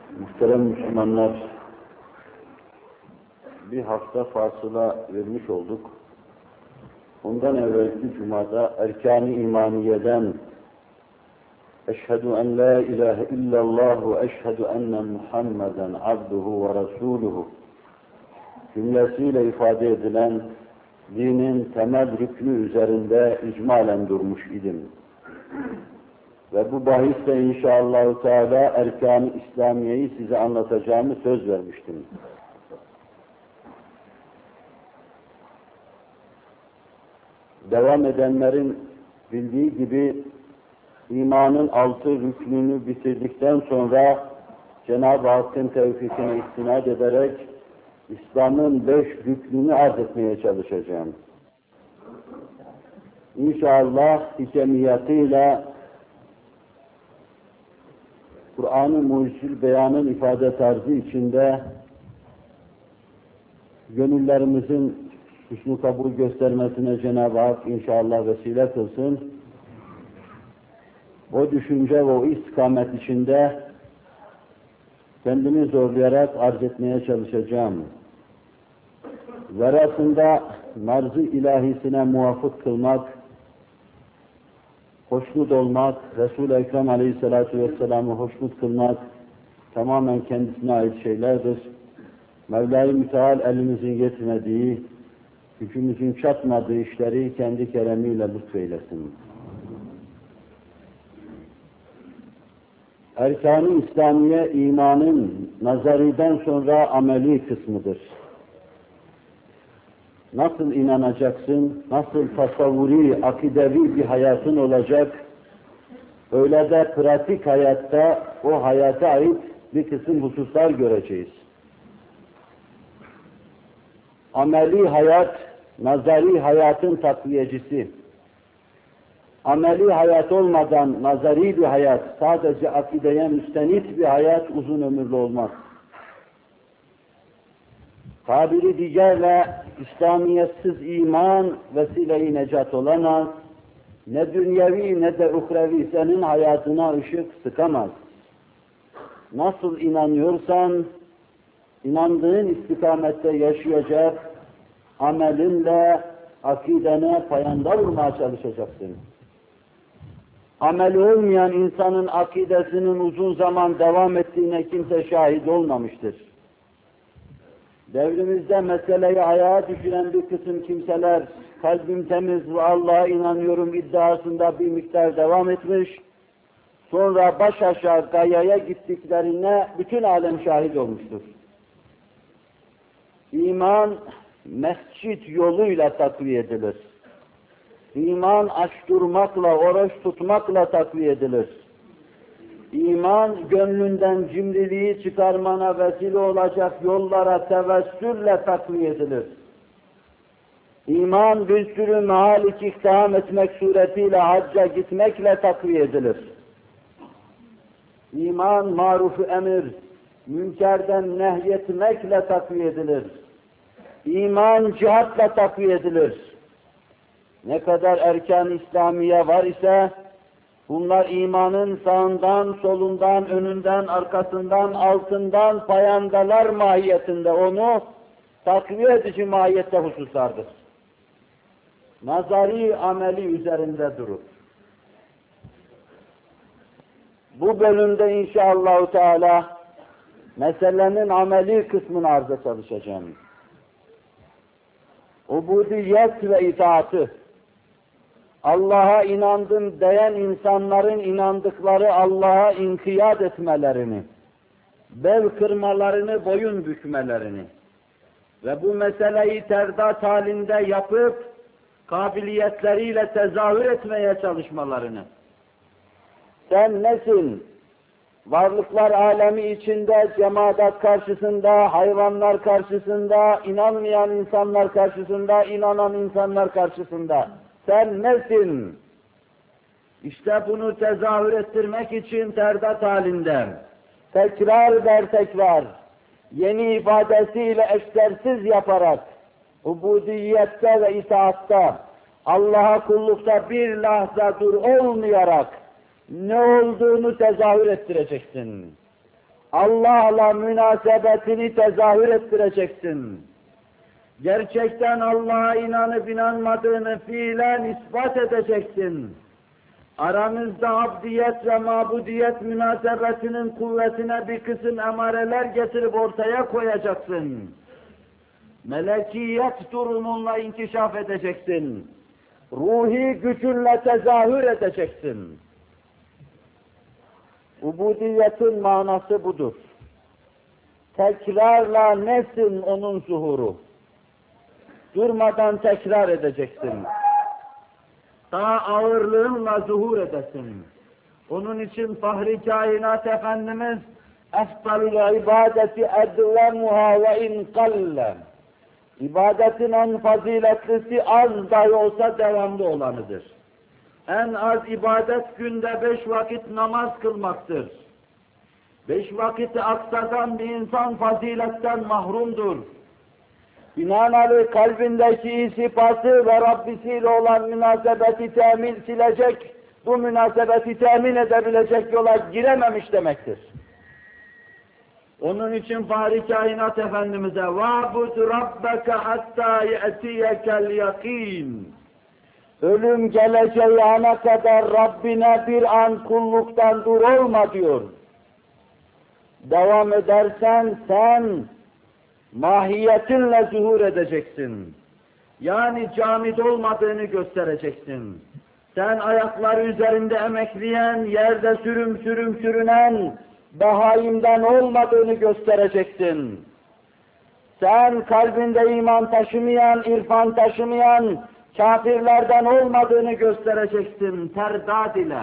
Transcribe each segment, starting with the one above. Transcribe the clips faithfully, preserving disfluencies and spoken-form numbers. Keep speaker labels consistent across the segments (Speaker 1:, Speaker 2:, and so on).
Speaker 1: Muhterem Müslümanlar, bir hafta fasıla vermiş olduk. Ondan evvelki Cuma'da erkan-ı imaniyeden Eşhedü en la ilahe illallah ve eşhedü enne Muhammeden abduhu ve resuluhu cümlesiyle ifade edilen dinin temel rüknü üzerinde icmalen durmuş idim. Ve bu bahiste inşallah Teala erkan-ı İslamiye'yi size anlatacağımı söz vermiştim. Devam edenlerin bildiği gibi imanın altı rüknünü bitirdikten sonra Cenab-ı Hakk'ın tevfikine istinad ederek İslam'ın beş rüknünü arz etmeye çalışacağım. İnşallah hikemiyatıyla Kur'an-ı Mucizül Beyan'ın ifade tarzı içinde gönüllerimizin hüsnü kabul göstermesine Cenab-ı Hak inşallah vesile kılsın. O düşünce ve o istikamet içinde kendimi zorlayarak arz etmeye çalışacağım. Verasında narz-ı ilahisine muvafık kılmak, hoşnut olmak, Resul-i Ekrem Aleyhisselatü Vesselam'ı hoşnut kılmak tamamen kendisine ait şeylerdir. Mevla-i Müteal elimizin yetmediği, gücümüzün çatmadığı işleri kendi keremiyle lütfeylesin. Erkan-ı İslamiye imanın nazariden sonra ameli kısmıdır. Nasıl inanacaksın, nasıl tasavvuri, akidevi bir hayatın olacak, öyle de pratik hayatta o hayata ait bir kısım hususlar göreceğiz. Ameli hayat, nazari hayatın takviyecisi. Ameli hayat olmadan nazari bir hayat, sadece akideye müstenit bir hayat uzun ömürlü olmaz. Tabiri diğerle İslamiyetsiz iman vesile-i necat olamaz, ne dünyevi ne de uhrevi senin hayatına ışık sıkamaz. Nasıl inanıyorsan, inandığın istikamette yaşayacak, amelinle akidene payanda vurmaya çalışacaksın. Ameli olmayan insanın akidesinin uzun zaman devam ettiğine kimse şahit olmamıştır. Devrimizde meseleyi ayağa düşüren bir kısım kimseler kalbim temiz ve Allah'a inanıyorum iddiasında bir miktar devam etmiş, sonra baş aşağı gayaya gittiklerine bütün alem şahit olmuştur. İman mescit yoluyla takviye edilir. İman aç durmakla, oruç tutmakla takviye edilir. İman gönlünden cimriliği çıkarmana vesile olacak yollara tevessülle takviye edilir. İman bir sürü mahalik iktiham etmek suretiyle hacca gitmekle takviye edilir. İman maruf-u emir, münkerden nehyetmekle takviye edilir. İman cihatla takviye edilir. Ne kadar erkan-ı İslamiye var ise, bunlar imanın sağından, solundan, önünden, arkasından, altından payandalar mahiyetinde onu takviye edici mahiyette hususlardır. Nazari ameli üzerinde durur. Bu bölümde inşallah Teala meselenin ameli kısmını arza çalışacağım. Ubudiyet ve itaatı. Allah'a inandım diyen insanların inandıkları Allah'a inkiyat etmelerini, bel kırmalarını, boyun bükmelerini ve bu meseleyi terdat halinde yapıp kabiliyetleriyle tezahür etmeye çalışmalarını. Sen nesin? Varlıklar alemi içinde, cemaat karşısında, hayvanlar karşısında, inanmayan insanlar karşısında, inanan insanlar karşısında. Sen nesin? İşte bunu tezahür ettirmek için terdat halinde, tekrar der tekrar, yeni ifadesiyle eşlersiz yaparak, ubudiyette ve itaatta, Allah'a kullukta bir lahza dur olmayarak, ne olduğunu tezahür ettireceksin. Allah'la münasebetini tezahür ettireceksin. Gerçekten Allah'a inanıp inanmadığını fiilen ispat edeceksin. Aranızda abdiyet ve mabudiyet münasebetinin kuvvetine bir kısım emareler getirip ortaya koyacaksın. Melekiyet durumunla inkişaf edeceksin. Ruhi gücünle tezahür edeceksin. Ubudiyetin manası budur. Tekrarla nesin onun zuhuru? Durmadan tekrar edeceksin. Daha ağırlığınla zuhur edesin. Onun için Fahri Kainat Efendimiz "Efdalul ibadeti edvemuha ve in kalle." İbadetin en faziletlisi az dahi olsa devamlı olanıdır. En az ibadet günde beş vakit namaz kılmaktır. Beş vakiti aksadan bir insan faziletten mahrumdur. Binaenaleyh kalbindeki sıfatı ve Rabbisiyle olan münasebeti temin silecek, bu münasebeti temin edebilecek yola girememiş demektir. Onun için Fahri Kainat Efendimiz'e وَعْبُدْ رَبَّكَ حَتَّى يَأْتِيَكَ الْيَقِينَ Ölüm geleceği ana kadar Rabbine bir an kulluktan dur olma diyor. Devam edersen sen mahiyetinle zuhur edeceksin. Yani camid olmadığını göstereceksin. Sen ayakları üzerinde emekleyen, yerde sürüm sürüm sürünen bahaimden olmadığını göstereceksin. Sen kalbinde iman taşımayan, irfan taşımayan kafirlerden olmadığını göstereceksin terdad ile.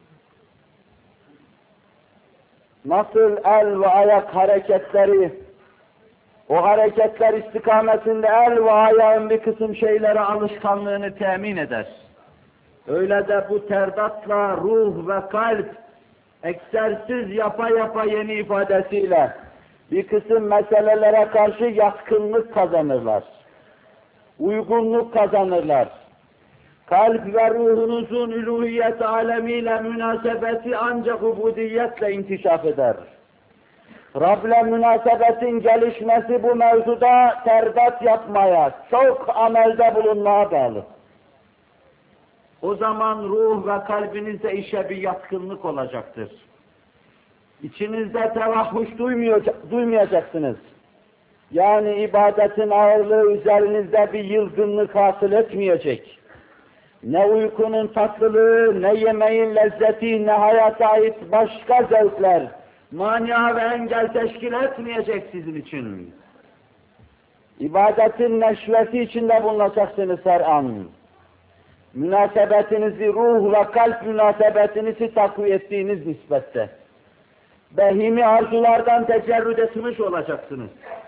Speaker 1: Nasıl el ve ayak hareketleri, o hareketler istikametinde el ve ayağın bir kısım şeylere alışkanlığını temin eder. Öyle de bu terdatla ruh ve kalp eksersiz yapa yapa yeni ifadesiyle bir kısım meselelere karşı yatkınlık kazanırlar. Uygunluk kazanırlar. Kalp ve ruhunuzun üluhiyet alemiyle münasebeti ancak ubudiyetle inkişaf eder. Rab'le münasebetin gelişmesi bu mevzuda terdat yapmaya, çok amelde bulunmaya bağlı. O zaman ruh ve kalbinizde işe bir yatkınlık olacaktır. İçinizde tevahhuş duymayacaksınız. Yani ibadetin ağırlığı üzerinizde bir yılgınlık hasıl etmeyecek. Ne uykunun tatlılığı, ne yemeğin lezzeti, ne hayata ait başka zevkler, mania ve engel teşkil etmeyecek sizin için. İbadetin neşveti içinde bulunacaksınız her an. Münasebetinizi, ruh ve kalp münasebetinizi takviye ettiğiniz nispette. Behimi arzulardan tecerrüd etmiş olacaksınız.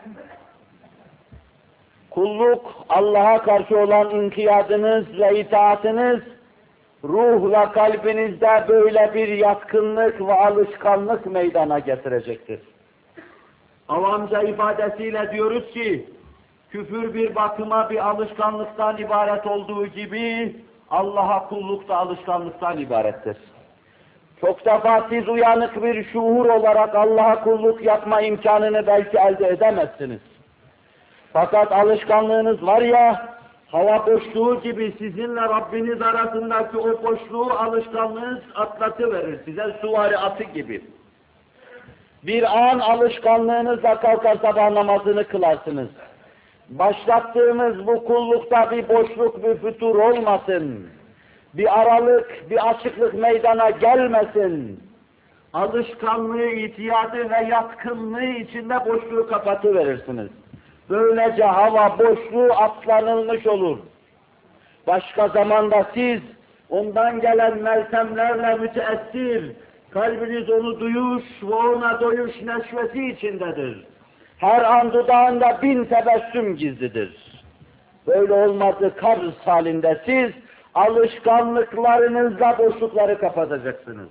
Speaker 1: Kulluk, Allah'a karşı olan inkiyadınız ve itaatiniz, ruh ve kalbinizde böyle bir yatkınlık ve alışkanlık meydana getirecektir. Avamca ifadesiyle diyoruz ki, küfür bir bakıma bir alışkanlıktan ibaret olduğu gibi, Allah'a kulluk da alışkanlıktan ibarettir. Çok defa siz uyanık bir şuur olarak Allah'a kulluk yapma imkanını belki elde edemezsiniz. Fakat alışkanlığınız var ya, hava boşluğu gibi sizinle Rabbiniz arasındaki o boşluğu alışkanlığınız atlatıverir size, süvari atı gibi. Bir an alışkanlığınızla kalkar sabah namazını kılarsınız. Başlattığımız bu kullukta bir boşluk, bir fütur olmasın. Bir aralık, bir açıklık meydana gelmesin. Alışkanlığı, itiyadı ve yatkınlığı içinde boşluğu kapatıverirsiniz. Böylece hava boşluğu atlanılmış olur. Başka zamanda siz ondan gelen meltemlerle müteessir, kalbiniz onu duyuş ve ona doyuş neşvesi içindedir. Her an dudağında bin tebessüm gizlidir. Böyle olmadığı kabz halinde siz alışkanlıklarınızla boşlukları kapatacaksınız.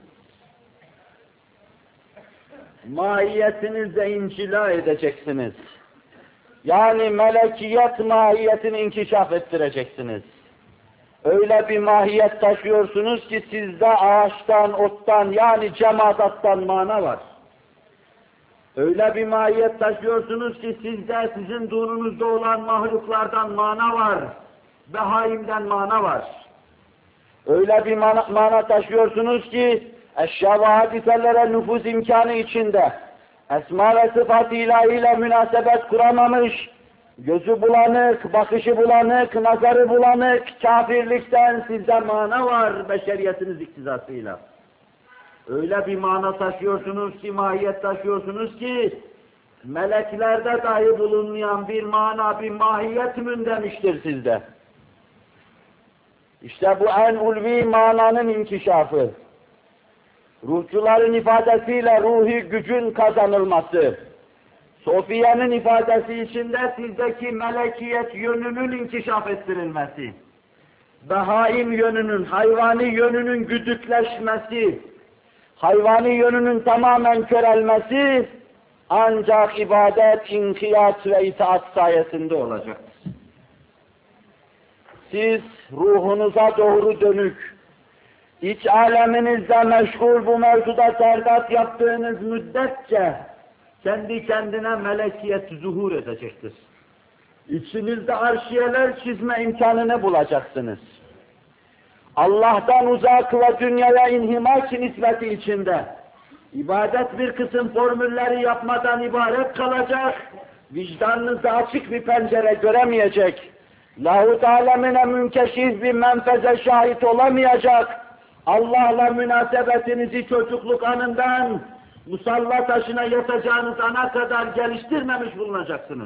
Speaker 1: Mahiyetinizle incila edeceksiniz. Yani melekiyet mahiyetini inkişaf ettireceksiniz. Öyle bir mahiyet taşıyorsunuz ki sizde ağaçtan, ottan yani cemaattan mana var. Öyle bir mahiyet taşıyorsunuz ki sizde, sizin durunuzda olan mahluklardan mana var, behaimden mana var. Öyle bir mana, mana taşıyorsunuz ki eşya ve hadiselere nüfuz imkanı içinde esma ve sıfat-ı ilahiyle münasebet kuramamış, gözü bulanık, bakışı bulanık, nazarı bulanık, kafirlikten sizde mana var beşeriyetiniz iktizasıyla. Öyle bir mana taşıyorsunuz ki, mahiyet taşıyorsunuz ki, meleklerde dahi bulunmayan bir mana, bir mahiyet mündemiştir sizde. İşte bu en ulvi mananın inkişafı. Ruhçuların ifadesiyle ruhi gücün kazanılması. Sofiye'nin ifadesi içinde sizdeki melekiyet yönünün inkişaf ettirilmesi. Behaim yönünün, hayvani yönünün güdükleşmesi, hayvani yönünün tamamen körelmesi ancak ibadet, inkiyat ve itaat sayesinde olacaktır. Siz ruhunuza doğru dönük, iç aleminizde meşgul bu mevzuda terdat yaptığınız müddetçe kendi kendine melekiyet zuhur edecektir. İçinizde arşiyeler çizme imkanını bulacaksınız. Allah'tan uzak ve dünyaya inhimak nispeti içinde ibadet bir kısım formülleri yapmadan ibaret kalacak, vicdanınızda açık bir pencere göremeyecek, lahut alemine münkeşif bir menfeze şahit olamayacak, Allah'la münasebetinizi çocukluk anından musalla taşına yatacağınız ana kadar geliştirmemiş bulunacaksınız.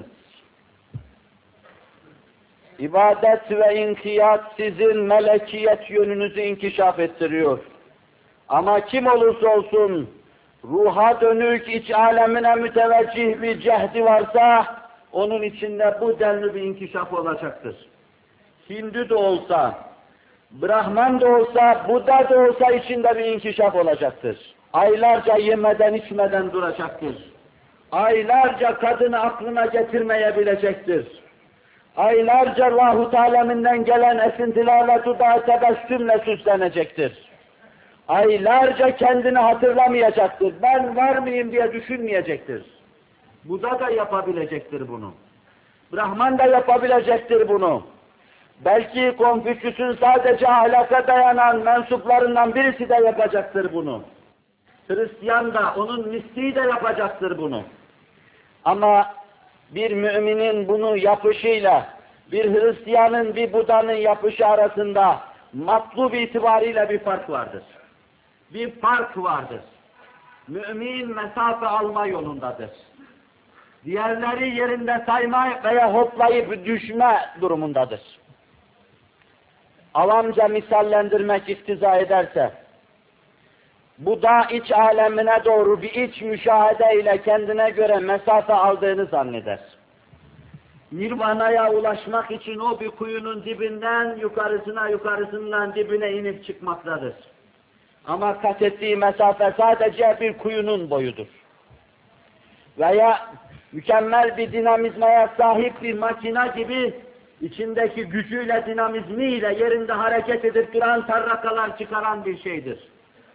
Speaker 1: İbadet ve inkiyat sizin melekiyet yönünüzü inkişaf ettiriyor. Ama kim olursa olsun, ruha dönük, iç alemine müteveccih bir cehdi varsa, onun içinde bu denli bir inkişaf olacaktır. Hindu da olsa, Brahman da olsa, Buddha da olsa içinde bir inkişaf olacaktır. Aylarca yemeden içmeden duracaktır. Aylarca kadını aklına getirmeyebilecektir. Aylarca lahut aleminden gelen esintilerle dudağı tebessümle süslenecektir. Aylarca kendini hatırlamayacaktır. Ben var mıyım diye düşünmeyecektir. Buddha da yapabilecektir bunu. Brahman da yapabilecektir bunu. Belki Konfüçyüs'ün sadece ahlaka dayanan mensuplarından birisi de yapacaktır bunu. Hristiyan da, onun mistiği de yapacaktır bunu. Ama bir müminin bunu yapışıyla, bir Hristiyanın, bir Buda'nın yapışı arasında matlub itibariyle bir fark vardır. Bir fark vardır. Mümin mesafe alma yolundadır. Diğerleri yerinde sayma veya hoplayıp düşme durumundadır. Avamca misallendirmek iktiza ederse, bu da iç alemine doğru bir iç müşahede ile kendine göre mesafe aldığını zanneder. Nirvana'ya ulaşmak için o bir kuyunun dibinden yukarısına, yukarısından dibine inip çıkmaktadır. Ama kat ettiği mesafe sadece bir kuyunun boyudur. Veya mükemmel bir dinamizmaya sahip bir makina gibi içindeki gücüyle, dinamizmiyle yerinde hareket edip duran tarrakalar çıkaran bir şeydir.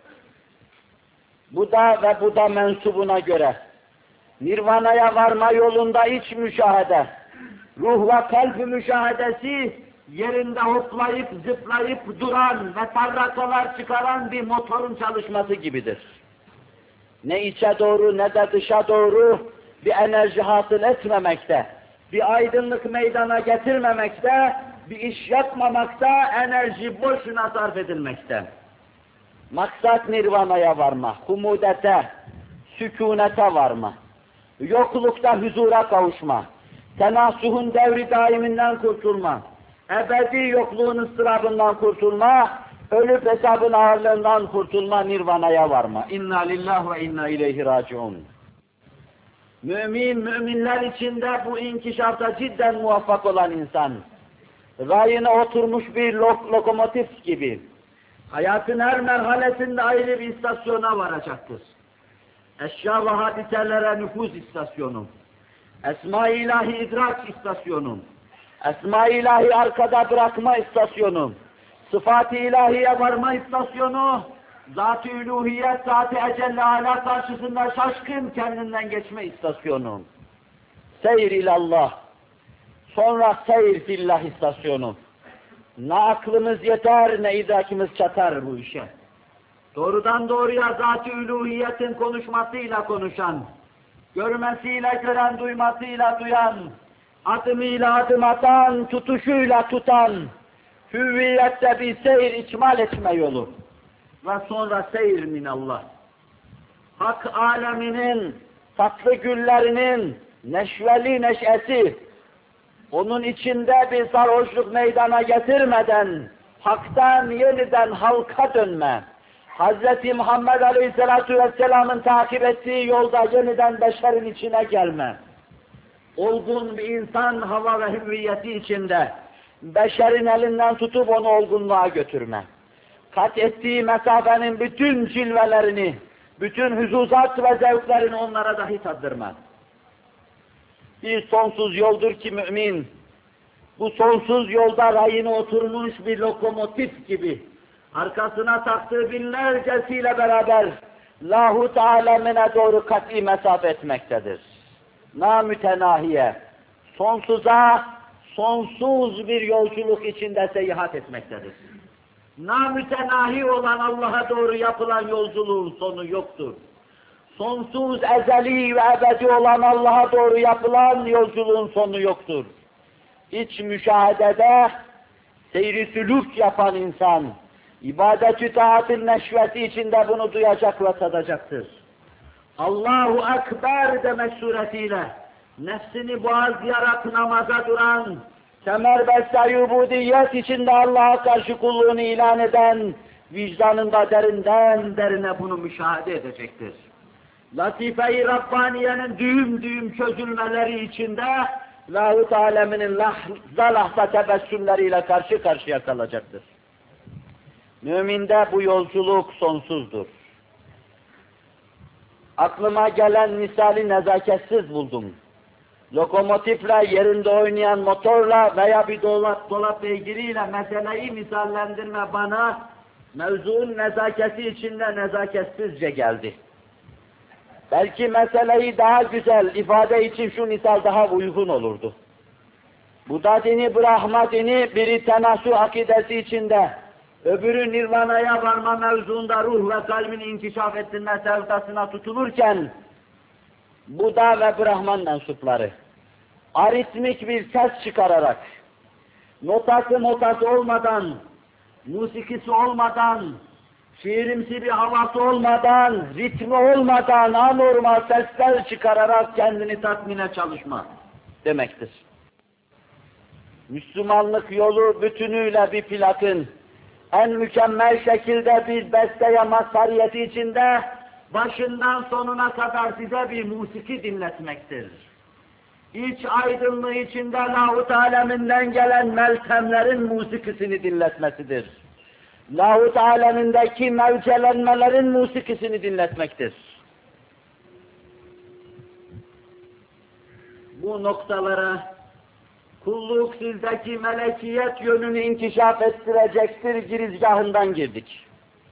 Speaker 1: Buddha ve Buddha mensubuna göre Nirvana'ya varma yolunda iç müşahede, ruh ve kalp müşahedesi yerinde hoplayıp zıplayıp duran ve tarrakalar çıkaran bir motorun çalışması gibidir. Ne içe doğru ne de dışa doğru bir enerji hasıl etmemekte, bir aydınlık meydana getirmemekte, bir iş yapmamakta, enerji boşuna sarf edilmekte. Maksat nirvanaya varma, humudete, sükunete varma, yoklukta huzura kavuşma, tenasuhun devri daiminden kurtulma, ebedi yokluğun ıstırabından kurtulma, ölüp hesabın ağırlığından kurtulma, nirvanaya varma. İnna lillahi ve inna ileyhi raciun. Mümin, müminler içinde bu inkişafta cidden muvaffak olan insan, rayına oturmuş bir lok lokomotif gibi, hayatın her merhalesinde ayrı bir istasyona varacaktır. Eşya ve hadiselere nüfuz istasyonu, Esma-i İlahi idrak istasyonu, Esma-i İlahi arkada bırakma istasyonu, Sıfat-ı İlahiye varma istasyonu Zat-ı üluhiyet, zat-ı ecelle ala karşısında şaşkın kendinden geçme istasyonu. Seyr ilallah. Sonra seyr fillah istasyonu. Ne aklımız yeter, ne idrakimiz çatar bu işe. Doğrudan doğruya zat-ı üluhiyetin konuşmasıyla konuşan, görmesiyle gören, duymasıyla duyan, adımıyla adım atan, tutuşuyla tutan, hüviyette bir seyir ikmal etme yolu. Ve sonra seyir minallah. Hak aleminin, tatlı güllerinin neşveli neşesi, onun içinde bir sarhoşluk meydana getirmeden, haktan yeniden halka dönme, Hazreti Muhammed Aleyhisselatü Vesselam'ın takip ettiği yolda yeniden beşerin içine gelme, olgun bir insan hava ve hüviyeti içinde, beşerin elinden tutup onu olgunluğa götürme, kat ettiği mesafenin bütün cilvelerini, bütün huzuzat ve zevklerini onlara dahi tattırma. Bir sonsuz yoldur ki mümin, bu sonsuz yolda rayına oturmuş bir lokomotif gibi, arkasına taktığı binlercesiyle beraber lahut alemine doğru kat'i mesafe etmektedir. Namütenahiye, sonsuza, sonsuz bir yolculuk içinde seyahat etmektedir. Namütenahi olan Allah'a doğru yapılan yolculuğun sonu yoktur. Sonsuz, ezeli ve ebedi olan Allah'a doğru yapılan yolculuğun sonu yoktur. İç müşahedede seyri sülük yapan insan, ibadet-ü taat-ı neşveti içinde bunu duyacak ve tadacaktır. Allahu Ekber demek suretiyle nefsini boğazlayarak namaza duran, kemerbeste ubudiyet içinde Allah'a karşı kulluğunu ilan eden, vicdanında derinden derine bunu müşahede edecektir. Latife-i Rabbaniye'nin düğüm düğüm çözülmeleri içinde lahut aleminin lahza lahza tebessümleriyle karşı karşıya kalacaktır. Müminde bu yolculuk sonsuzdur. Aklıma gelen misali nezaketsiz buldum. Lokomotifle, yerinde oynayan motorla veya bir dolap, dolap beygiriyle meseleyi misallendirme bana mevzuun nezaketi içinde nezaketsizce geldi. Belki meseleyi daha güzel ifade için şu misal daha uygun olurdu. Buda dini, Brahma dini biri tenasu akidesi içinde, öbürü nirvanaya varma mevzuunda ruh ve kalbin inkişaf ettirme sevdasına tutulurken, Buda ve Brahman mensupları aritmik bir ses çıkararak, notası notası olmadan, musikisi olmadan, şiirimsi bir havası olmadan, ritmi olmadan anormal sesler çıkararak kendini tatmine çalışma demektir. Müslümanlık yolu bütünüyle bir plakın, en mükemmel şekilde bir besteye mazhariyeti içinde, başından sonuna kadar size bir musiki dinletmektir. İç aydınlığı içinde lahut aleminden gelen meltemlerin musikisini dinletmesidir. Lahut alemindeki mevcelenmelerin musikisini dinletmektir. Bu noktalara kulluk sizdeki melekiyet yönünü inkişaf ettirecektir girizgahından girdik.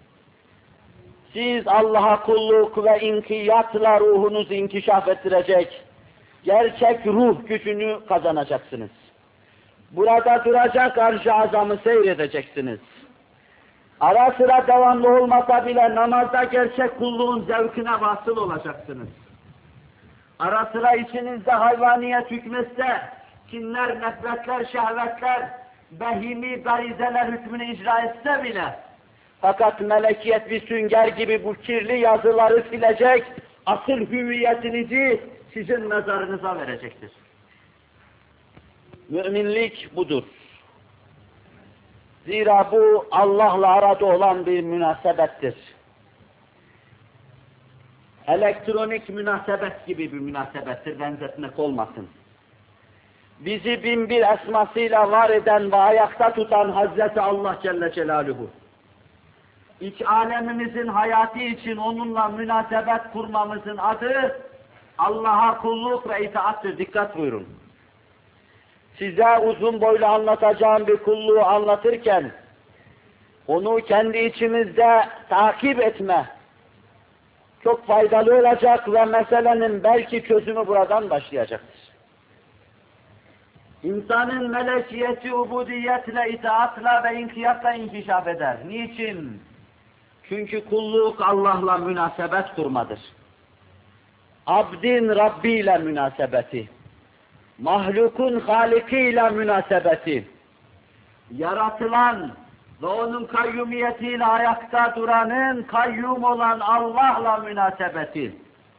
Speaker 1: Siz Allah'a kulluk ve inkiyatla ruhunuzu inkişaf ettirecek, gerçek ruh gücünü kazanacaksınız. Burada duracak arş-ı azamı seyredeceksiniz. Ara sıra devamlı olmasa bile namazda gerçek kulluğun zevkine vasıl olacaksınız. Ara sıra içinizde hayvaniyet hükmetse, kinler, nefretler, şehvetler, behimi garizeler hükmünü icra etse bile, fakat melekiyet bir sünger gibi bu kirli yazıları silecek, asıl hüviyetinizi sizin mezarınıza verecektir. Müminlik budur. Zira bu Allah'la arada olan bir münasebettir. Elektronik münasebet gibi bir münasebettir, benzetmek olmasın. Bizi bin bir esmasıyla var eden ve ayakta tutan Hazreti Allah Celle Celaluhu. İç alemimizin hayatı için onunla münasebet kurmamızın adı Allah'a kulluk ve itaattır. Dikkat buyurun. Size uzun boylu anlatacağım bir kulluğu anlatırken onu kendi içimizde takip etme çok faydalı olacak ve meselenin belki çözümü buradan başlayacaktır. İnsanın melekiyeti ubudiyetle, itaatla ve inkiyatla inkişaf eder. Niçin? Çünkü kulluk Allah'la münasebet kurmadır. Abdin Rabbi ile münasebeti, mahlukun Haliki ile münasebeti, yaratılan ve onun kayyumiyetiyle ayakta duranın kayyum olan Allah'la münasebeti.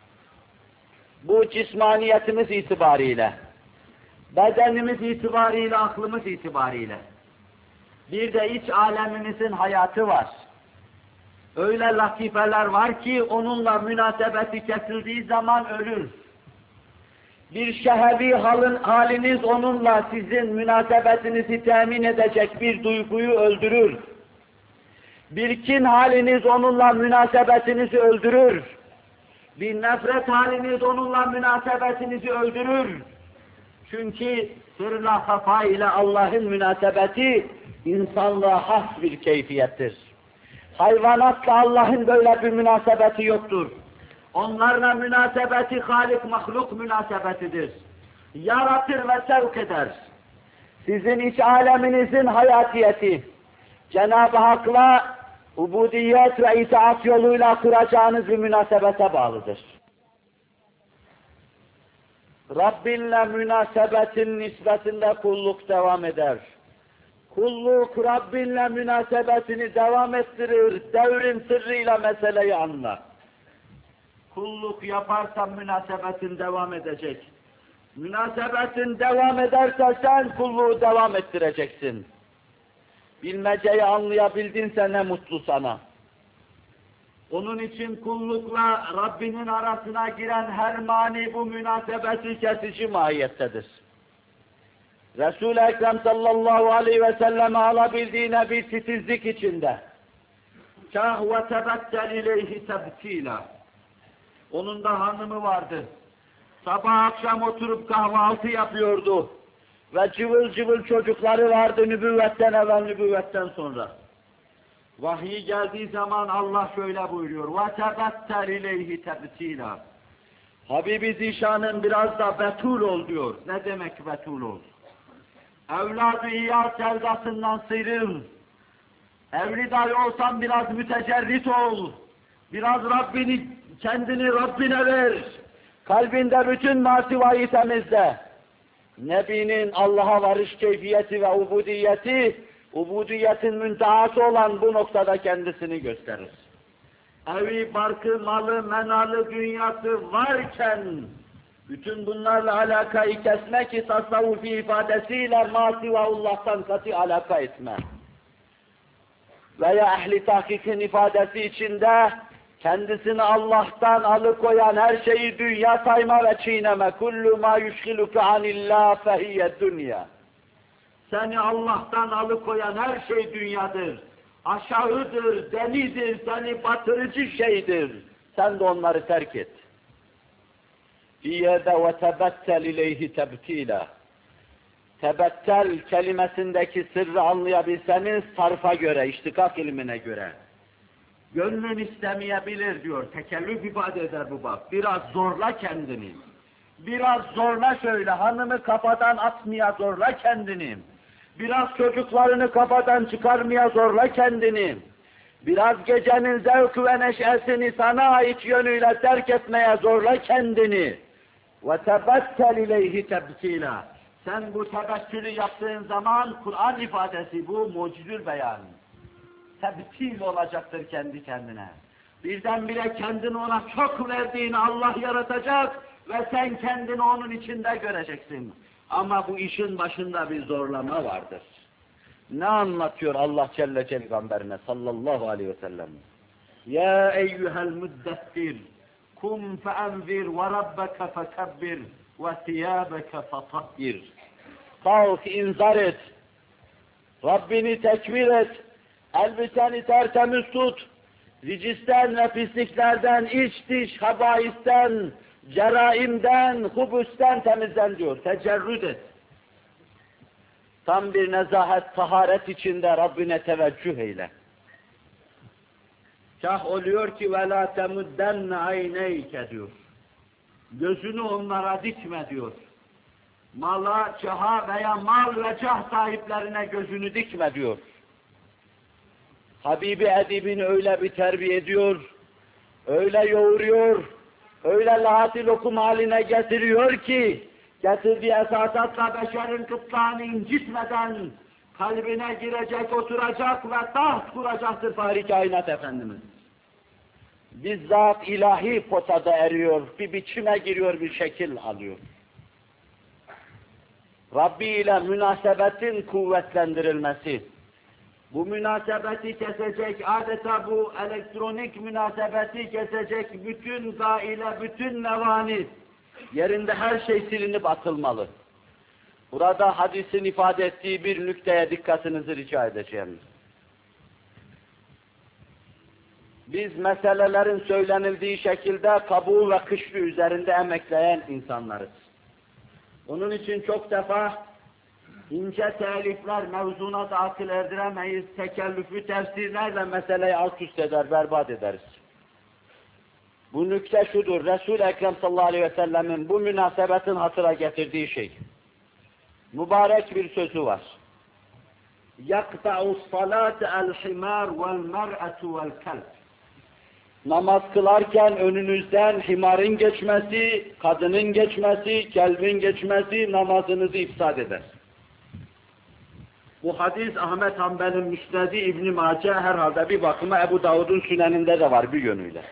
Speaker 1: Bu cismaniyetimiz itibariyle, bedenimiz itibariyle, aklımız itibariyle. Bir de iç alemimizin hayatı var. Öyle latifeler var ki onunla münasebeti kesildiği zaman ölür. Bir şehevi halin, haliniz onunla sizin münasebetinizi temin edecek bir duyguyu öldürür. Bir kin haliniz onunla münasebetinizi öldürür. Bir nefret haliniz onunla münasebetinizi öldürür. Çünkü sırla hafa ile Allah'ın münasebeti insanlığa has bir keyfiyettir. Hayvanatla Allah'ın böyle bir münasebeti yoktur. Onlarla münasebeti Halik mahluk münasebetidir. Yaratır ve sevk eder. Sizin iç aleminizin hayatiyeti, Cenab-ı Hak'la ubudiyet ve itaat yoluyla kuracağınız bir münasebete bağlıdır. Rabbinle münasebetin nispetinde kulluk devam eder. Kulluk Rabbinle münasebetini devam ettirir, devrin sırrıyla meseleyi anlar. Kulluk yaparsan münasebetin devam edecek. Münasebetin devam ederse sen kulluğu devam ettireceksin. Bilmeceyi anlayabildinse ne mutlu sana. Onun için kullukla Rabbinin arasına giren her mani bu münasebeti kesici mahiyettedir. Resul-i Ekrem sallallahu aleyhi ve sellem alabildiğine bir titizlik içinde. Kâh ve tebettel ileyhi tebtîlâ. Onun da hanımı vardı. Sabah akşam oturup kahvaltı yapıyordu. Ve cıvıl cıvıl çocukları vardı nübüvvetten evvel, nübüvvetten sonra. Vahiy geldiği zaman Allah şöyle buyuruyor. وَتَبَتَّرْ اِلَيْهِ تَبْتِيلًا. Habibi Zişan'ın biraz da betul ol diyor. Ne demek betul ol? Evladı iyar sevdasından sıyrıl. Evli dahi olsan biraz mütecerrit ol. Biraz Rabbini, kendini Rabbine ver. Kalbinde bütün masivayı temizle. Nebinin Allah'a varış keyfiyeti ve ubudiyeti, ubudiyetin müntehası olan bu noktada kendisini gösterir. Evi, barkı, malı, menalı, dünyası varken, bütün bunlarla alakayı kesmek ki tasavvufi ifadesiyle masivahullah'tan katı alaka etme. Veya ehli tahkikin ifadesi içinde, kendisini Allah'tan alıkoyan her şeyi dünya sayma ve çiğneme. Kullu ma yushghiluke anillah fehiyye dünya. Seni Allah'tan alıkoyan her şey dünyadır. Aşağıdır, delidir, seni batırıcı şeydir. Sen de onları terk et. İyyede ve tebettel ileyhi tebtila. Tebettel kelimesindeki sırrı anlayabilseniz sarfa göre, iştikak ilmine göre. Gönlün istemeyebilir diyor, tekellüf ifade eder bu bak. Biraz zorla kendini. Biraz zorla şöyle, hanımı kafadan atmaya zorla kendini. Biraz çocuklarını kafadan çıkarmaya zorla kendini. Biraz gecenin zevk ve neşesini sana ait yönüyle terk etmeye zorla kendini. وَتَبَتَّلْ اِلَيْهِ تَبْتِيلًا. Sen bu tebettülü yaptığın zaman Kur'an ifadesi bu mucizül beyan. Tebtil olacaktır kendi kendine. Birdenbire kendini ona çok verdiğini Allah yaratacak ve sen kendini onun içinde göreceksin. Ama bu işin başında bir zorlama vardır. Ne anlatıyor Allah Celle Celle Peygamberine sallallahu aleyhi ve sellem? Ya eyyuhel müddessir kum feenzir ve rabbeke fekebbir ve thiyâbeke fetahhir. Kalk inzar et. Rabbini tekbir et. Elbiseni tertemiz tut. Ricisten ve pisliklerden, iç dış, habaisten, ceraimden, hubüsten temizlen diyor. Tecerrüd et. Tam bir nezahet, taharet içinde Rabbine teveccüh eyle. Şah oluyor ki وَلَا تَمُدَّنَّ عَيْنَيْكَ diyor. Gözünü onlara dikme diyor. Mala, caha veya mal ve cah sahiplerine gözünü dikme diyor. Habibi edibini öyle bir terbiye ediyor, öyle yoğuruyor, öyle lahat-i lokum haline getiriyor ki, getirdiği esasatla beşerin kıtlağını incitmeden, kalbine girecek, oturacak ve taht kuracaktır Fahri Kainat Efendimiz. Bizzat ilahi potada eriyor, bir biçime giriyor, bir şekil alıyor. Rabbi ile münasebetin kuvvetlendirilmesi, bu münasebeti kesecek, adeta bu elektronik münasebeti kesecek bütün gaile, bütün nevani, yerinde her şey silinip atılmalı. Burada hadisin ifade ettiği bir nükteye dikkatinizi rica edeceğim. Biz meselelerin söylenildiği şekilde kabuğu ve kışlı üzerinde emekleyen insanlarız. Onun için çok defa ince telifler, mevzunat akıl erdiremeyiz, tekellüflü tefsirlerle meseleyi alt üst eder, berbat ederiz. Bu nükte şudur, Resul-i Ekrem sallallahu aleyhi ve sellemin bu münasebetin hatıra getirdiği şey. Mübarek bir sözü var. يَقْتَعُ الصَّلَاةَ الْحِمَارُ وَالْمَرْأَةُ وَالْكَلْبِ Namaz kılarken önünüzden himarın geçmesi, kadının geçmesi, kelbin geçmesi namazınızı ifsad eder. Bu hadis Ahmet Hanbel'in Müsned-i İbn-i Mace herhalde bir bakıma Ebu Davud'un Süneninde de var bir yönüyle.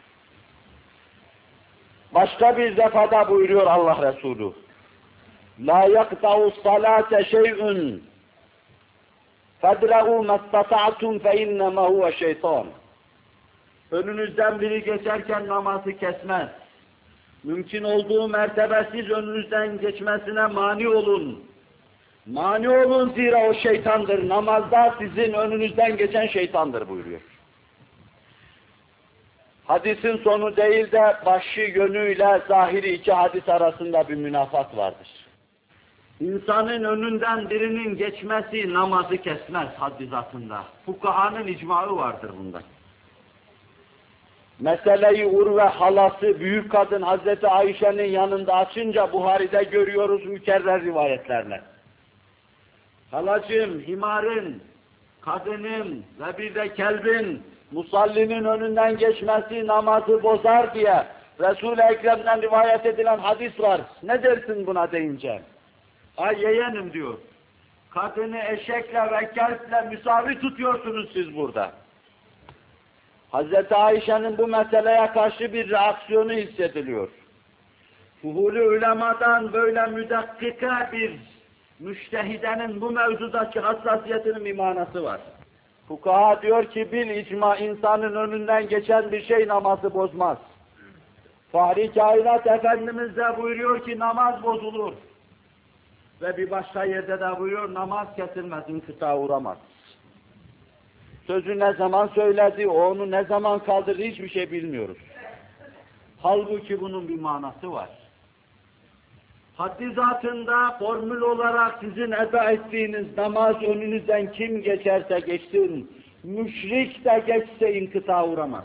Speaker 1: Başka bir defada buyuruyor Allah Resulü. La yakta'u salate şey'un fedra'u mastata'tum fe innema huve şeytan. Önünüzden biri geçerken namazı kesmez. Mümkün olduğu mertebe siz önünüzden geçmesine mani olun. Mani olun zira o şeytandır. Namazda sizin önünüzden geçen şeytandır buyuruyor. Hadisin sonu değil de başı yönüyle zahiri iki hadis arasında bir münafat vardır. İnsanın önünden birinin geçmesi namazı kesmez haddi zatında. Fukahanın icmağı vardır bunda. Meseleyi Urve halası, büyük kadın Hazreti Ayşe'nin yanında açınca Buhari'de görüyoruz mükerrer rivayetlerle. Halacığım, himarın, kadının ve bir de kelbin, musallinin önünden geçmesi namazı bozar diye Resul-i Ekrem'den rivayet edilen hadis var. Ne dersin buna deyince? Ay yeğenim diyor. Kadını eşekle ve kelple müsavi tutuyorsunuz siz burada. Hazreti Ayşe'nin bu meseleye karşı bir reaksiyonu hissediliyor. Fuhul-i ulemadan böyle müdakkika bir müştehidenin bu mevzudaki hassasiyetinin bir manası var. Fukaha diyor ki bil icma insanın önünden geçen bir şey namazı bozmaz. Fahri Kainat Efendimiz de buyuruyor ki namaz bozulur. Ve bir başka yerde de buyuruyor namaz kesilmez, inkıta uğramaz. Sözü ne zaman söyledi, onu ne zaman kaldırdı hiçbir şey bilmiyoruz. Halbuki bunun bir manası var. Haddi zatında formül olarak sizin eda ettiğiniz namaz önünüzden kim geçerse geçsin, müşrik de geçse inkıta uğramaz.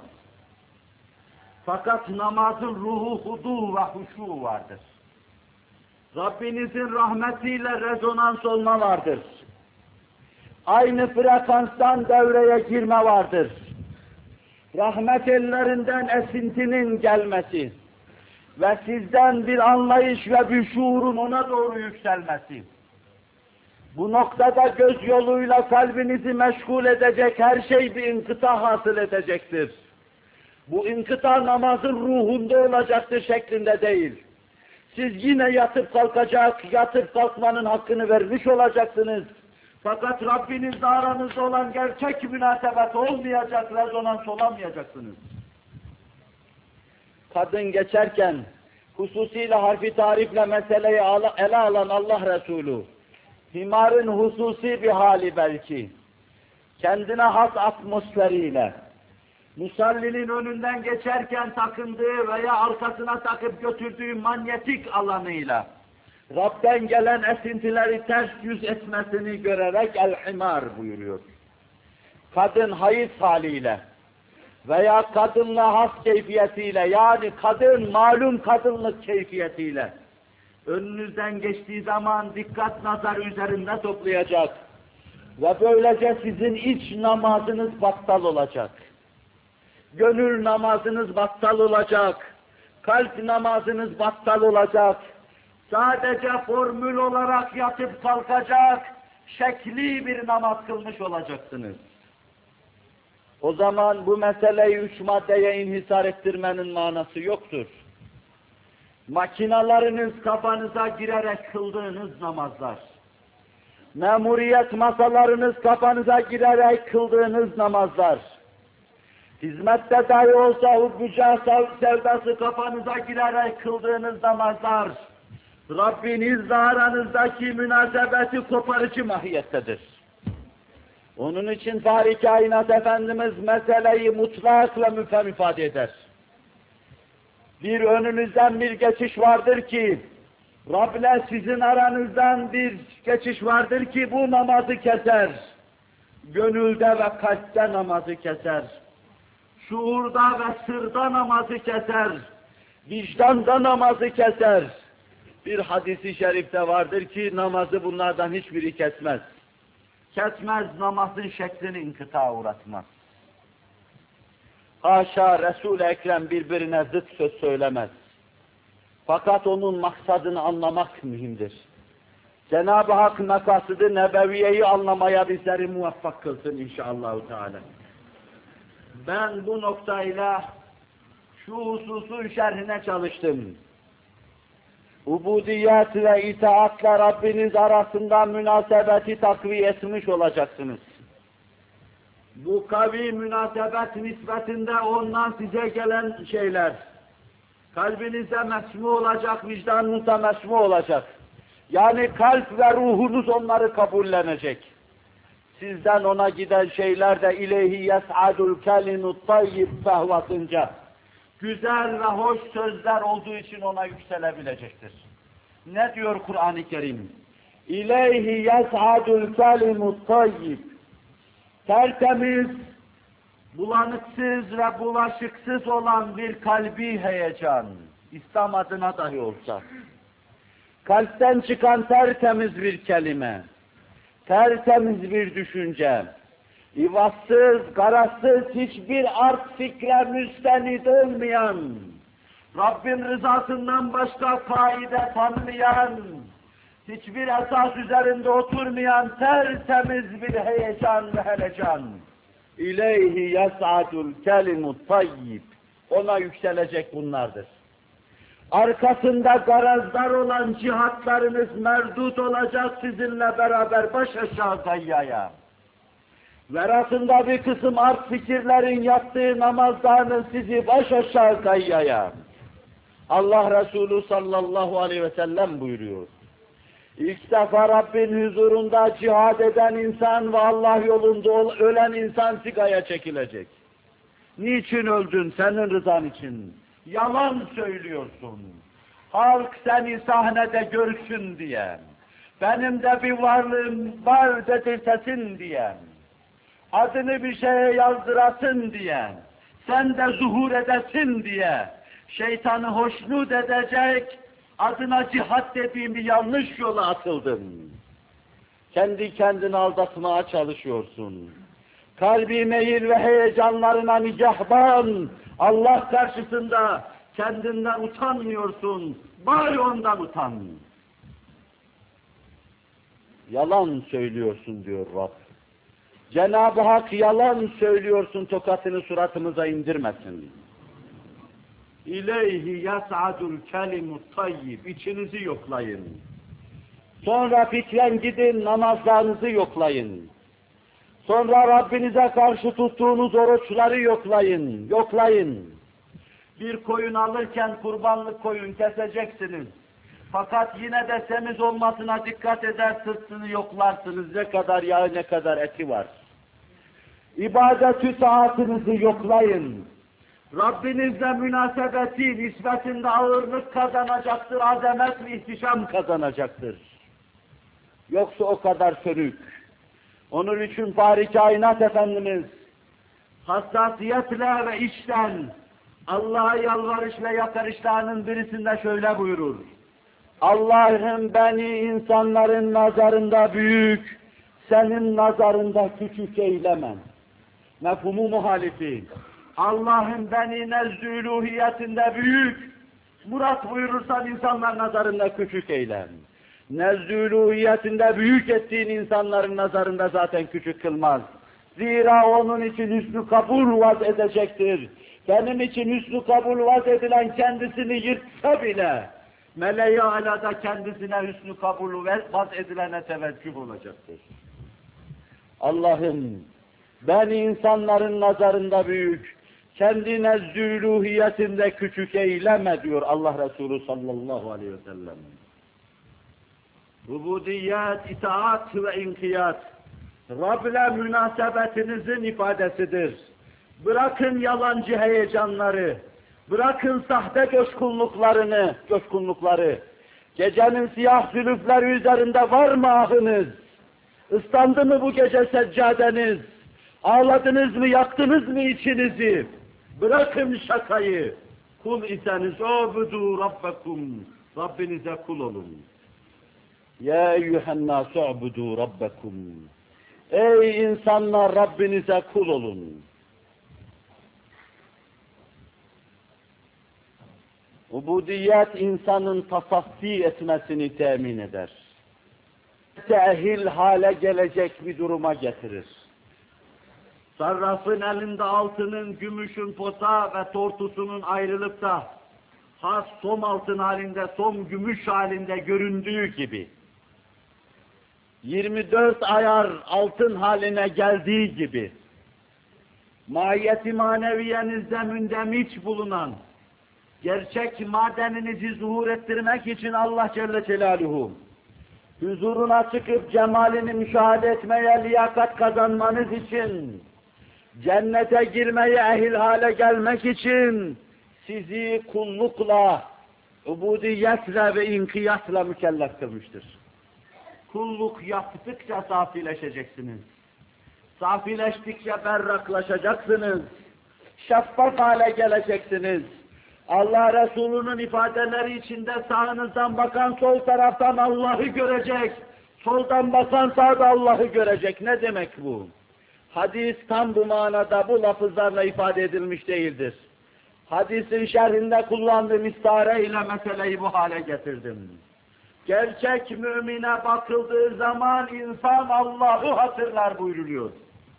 Speaker 1: Fakat namazın ruhu, hudu ve huşu vardır. Rabbinizin rahmetiyle rezonans olma vardır. Aynı frekanstan devreye girme vardır. Rahmet ellerinden esintinin gelmesi ve sizden bir anlayış ve bir şuurun ona doğru yükselmesi. Bu noktada göz yoluyla kalbinizi meşgul edecek her şey bir inkıta hasıl edecektir. Bu inkıta namazın ruhunda olacaktır şeklinde değil. Siz yine yatıp kalkacak, yatıp kalkmanın hakkını vermiş olacaksınız. Fakat Rabbinizle aranızda olan gerçek münasebet olmayacak, rezonans olamayacaksınız. Kadın geçerken, hususiyle harfi tarifle meseleyi ele alan Allah Resulü, himarın hususi bir hali belki, kendine has atmosferiyle, musallinin önünden geçerken takındığı veya arkasına takıp götürdüğü manyetik alanıyla, Rab'den gelen esintileri ters yüz etmesini görerek el-himar buyuruyor. Kadın hayız haliyle veya kadınla has keyfiyetiyle, yani kadın malum kadınlık keyfiyetiyle önünüzden geçtiği zaman dikkat nazarı üzerinde toplayacak ve böylece sizin iç namazınız battal olacak. Gönül namazınız battal olacak. Kalp namazınız battal olacak. Sadece formül olarak yatıp kalkacak, şekli bir namaz kılmış olacaksınız. O zaman bu meseleyi üç maddeye inhisar ettirmenin manası yoktur. Makinalarınız kafanıza girerek kıldığınız namazlar, memuriyet masalarınız kafanıza girerek kıldığınız namazlar, hizmette dahi olsa hubbuca sevdası kafanıza girerek kıldığınız namazlar, Rabbinizle aranızdaki münasebeti koparıcı mahiyettedir. Onun için Fahri Kainat Efendimiz meseleyi mutlakla müfhem ifade eder. Bir önünüzden bir geçiş vardır ki, Rab'le sizin aranızdan bir geçiş vardır ki bu namazı keser. Gönülde ve kalpte namazı keser. Şuurda ve sırda namazı keser. Vicdanda namazı keser. Bir hadisi şerifte vardır ki namazı bunlardan hiçbiri kesmez. Kesmez, namazın şeklini inkıta uğratmaz. Haşa, Resul-i Ekrem birbirine zıt söz söylemez. Fakat onun maksadını anlamak mühimdir. Cenab-ı Hak makasıdı nebeviyeyi anlamaya bizleri muvaffak kılsın inşallahü teala. Ben bu noktayla şu hususun şerhine çalıştım. Ubudiyet ve itaatla Rabbiniz arasında münasebeti takviye etmiş olacaksınız. Bu kavi münasebet nispetinde ondan size gelen şeyler, kalbinize mesmu olacak, vicdanınıza mesmu olacak. Yani kalp ve ruhunuz onları kabullenecek. Sizden ona giden şeyler de ileyhi yes'adul kelimut tayyib fehvasınca güzel ve hoş sözler olduğu için ona yükselebilecektir. Ne diyor Kur'an-ı Kerim? İleyhi yes'adul kelimut tayyib. Tertemiz, bulanıksız ve bulaşıksız olan bir kalbi heyecan, İslam adına dahi olsa, kalpten çıkan tertemiz bir kelime, tertemiz bir düşünce, İvazsız, garazsız, hiçbir art fikre müstenid olmayan, Rabbin rızasından başka kaide tanımayan, hiçbir esas üzerinde oturmayan tertemiz bir heyecan ve helecan. İleyhi yes'adul kelimut tayyib. Ona yükselecek bunlardır. Arkasında garazlar olan cihatlarınız merdut olacak sizinle beraber baş aşağı gayyaya. Verasında bir kısım art fikirlerin yattığı namazlarının sizi baş aşağı gayyaya. Allah Resulü sallallahu aleyhi ve sellem buyuruyor. İlk defa Rabbin huzurunda cihad eden insan ve Allah yolunda ölen insan sigaya çekilecek. Niçin öldün? Senin rızan için. Yalan söylüyorsun. Halk seni sahnede görsün diye. Benim de bir varlığım var dedirtesin diye. Adını bir şeye yazdırasın diye. Sen de zuhur edesin diye. Şeytanı hoşnut edecek, adına cihat dediğim bir yanlış yola atıldın. Kendi kendini aldatmaya çalışıyorsun. Kalbi meyil ve heyecanlarına nigahban, Allah karşısında kendinden utanmıyorsun. Bari ondan utan. Yalan söylüyorsun diyor Rab. Cenab-ı Hak yalan söylüyorsun tokatını suratımıza indirmesin. İleyhi yes'adul kelimut tayyib. İçinizi yoklayın. Sonra fikren gidin namazlarınızı yoklayın. Sonra Rabbinize karşı tuttuğunuz oruçları yoklayın. Yoklayın. Bir koyun alırken kurbanlık koyun keseceksiniz. Fakat yine de semiz olmasına dikkat eder, sırtını yoklarsınız. Ne kadar yağı, ne kadar eti var. İbadet-ü taatınızı yoklayın. Rabbinizle münasebeti nispetinde ağırlık kazanacaktır, azamet ve ihtişam kazanacaktır. Yoksa o kadar sönük. Onun için Fahri Kainat Efendimiz hassasiyetle ve içten Allah'a yalvarış ve yakarışlarının birisinde şöyle buyurur: Allah'ım beni insanların nazarında büyük, senin nazarında küçük eylemem. Mefhumu muhalifi. Allah'ım beni nezdü uluhiyetinde büyük, murat buyurursan insanlar nazarında küçük eylem. Nezdü uluhiyetinde büyük ettiğin insanların nazarında zaten küçük kılmaz. Zira onun için hüsnü kabul vaz edecektir. Benim için hüsnü kabul vaz edilen kendisini yırtsa bile, meleği alada kendisine hüsnü kabul vaz edilene teveccüh olacaktır. Allah'ım, ben insanların nazarında büyük, kendi nezdü uluhiyetinde küçük eyleme diyor Allah Resulü sallallahu aleyhi ve sellem. Ubudiyet, itaat ve inkiyat, Rab'le münasebetinizin ifadesidir. Bırakın yalancı heyecanları, bırakın sahte coşkunluklarını, coşkunlukları. Gecenin siyah zülüfleri üzerinde var mı ahınız? Islandı mı bu gece seccadeniz? Ağladınız mı, yaktınız mı içinizi? Bırakın şakayı. Kul iseniz obudu rabbekum. Rabbinize kul olun. Ya eyyühennâsü ubudu rabbekum. Ey insanlar, Rabbinize kul olun. Ubudiyet insanın tasaffi etmesini temin eder. Tehil hale gelecek bir duruma getirir. Sarrafın elinde altının, gümüşün posa ve tortusunun ayrılıp da has som altın halinde, som gümüş halinde göründüğü gibi, yirmi dört ayar altın haline geldiği gibi, mahiyeti maneviyenizde mündemiç bulunan, gerçek madeninizi zuhur ettirmek için Allah Celle Celaluhu, huzuruna çıkıp cemalini müşahede etmeye liyakat kazanmanız için, cennete girmeye ehil hale gelmek için, sizi kullukla, ubudiyetle ve inkiyatla mükellef kılmıştır. Kulluk yaptıkça safileşeceksiniz. Safileştikçe berraklaşacaksınız. Şeffaf hale geleceksiniz. Allah Resulü'nün ifadeleri içinde sağınızdan bakan sol taraftan Allah'ı görecek. Soldan bakan sağda Allah'ı görecek. Ne demek bu? Hadis tam bu manada, bu lafızlarla ifade edilmiş değildir. Hadisin şerhinde kullandığım istare ile meseleyi bu hale getirdim. Gerçek mümine bakıldığı zaman insan Allah'ı hatırlar buyruluyor.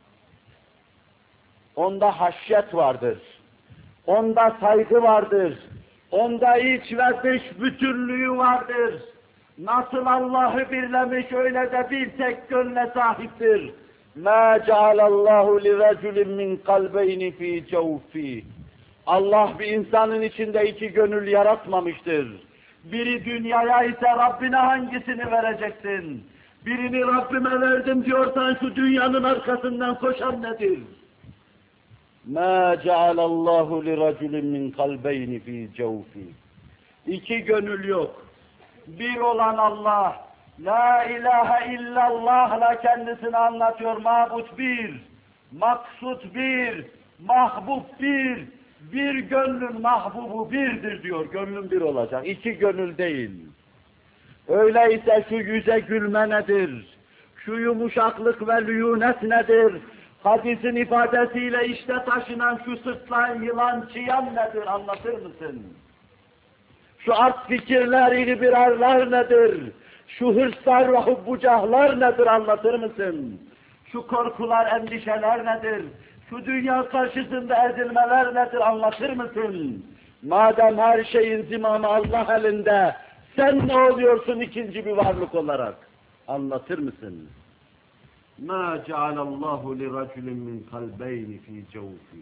Speaker 1: Onda haşyet vardır. Onda saygı vardır. Onda iç ve dış bütünlüğü vardır. Nasıl Allah'ı birlemiş öyle de bir tek gönle sahiptir. مَا جَعَلَ اللّٰهُ لِرَجُلٍ مِّنْ قَلْبَيْنِ ف۪ي جَوْف۪ي Allah bir insanın içinde iki gönül yaratmamıştır. Biri dünyaya ise Rabbine hangisini vereceksin? Birini Rabbime verdim diyorsan şu dünyanın arkasından koşan nedir? مَا جَعَلَ اللّٰهُ لِرَجُلٍ مِّنْ قَلْبَيْنِ ف۪ي جَوْف۪ي İki gönül yok. Bir olan Allah, La ilahe illallah'la kendisini anlatıyor. Mabut bir, maksut bir, mahbub bir, bir gönlün mahbubu birdir diyor. Gönlün bir olacak, iki gönül değil. Öyleyse şu yüze gülme nedir? Şu yumuşaklık ve lüyunet nedir? Hadisin ifadesiyle işte taşınan şu sırtlan yılan çıyan nedir? Anlatır mısın? Şu art fikirler, ilbirarlar nedir? Şu hırslar ve hubbucahlar nedir, anlatır mısın? Şu korkular, endişeler nedir? Şu dünya karşısında ezilmeler nedir, anlatır mısın? Madem her şeyin zimamı Allah elinde, sen ne oluyorsun ikinci bir varlık olarak? Anlatır mısın? مَا جَعَلَ اللّٰهُ لِرَجُلٍ مِّنْ قَلْبَيْنِ ف۪ي جَوْفِهِ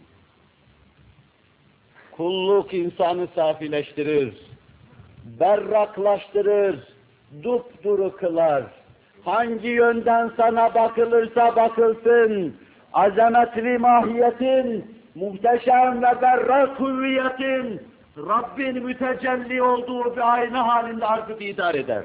Speaker 1: Kulluk insanı safileştirir, berraklaştırır, dupduru kılar. Hangi yönden sana bakılırsa bakılsın, azametli mahiyetin, muhteşem ve berrak hüviyetin, Rabbin mütecelli olduğu bir ayna halinde artık idare eder.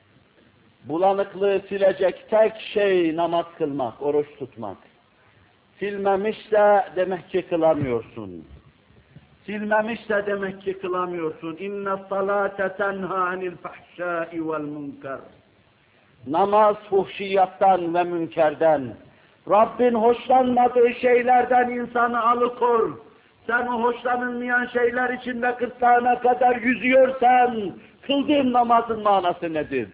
Speaker 1: Bulanıklığı silecek tek şey namaz kılmak, oruç tutmak. Silmemişse demek ki kılamıyorsun. Silmemişse demek ki kılamıyorsun. İnne salate tenha anil fahşai vel münker. Namaz fuhşiyattan ve münkerden, Rabbin hoşlanmadığı şeylerden insanı alıkor. Sen o hoşlanılmayan şeyler içinde gırtlağına kadar yüzüyorsan, kıldığın namazın manası nedir?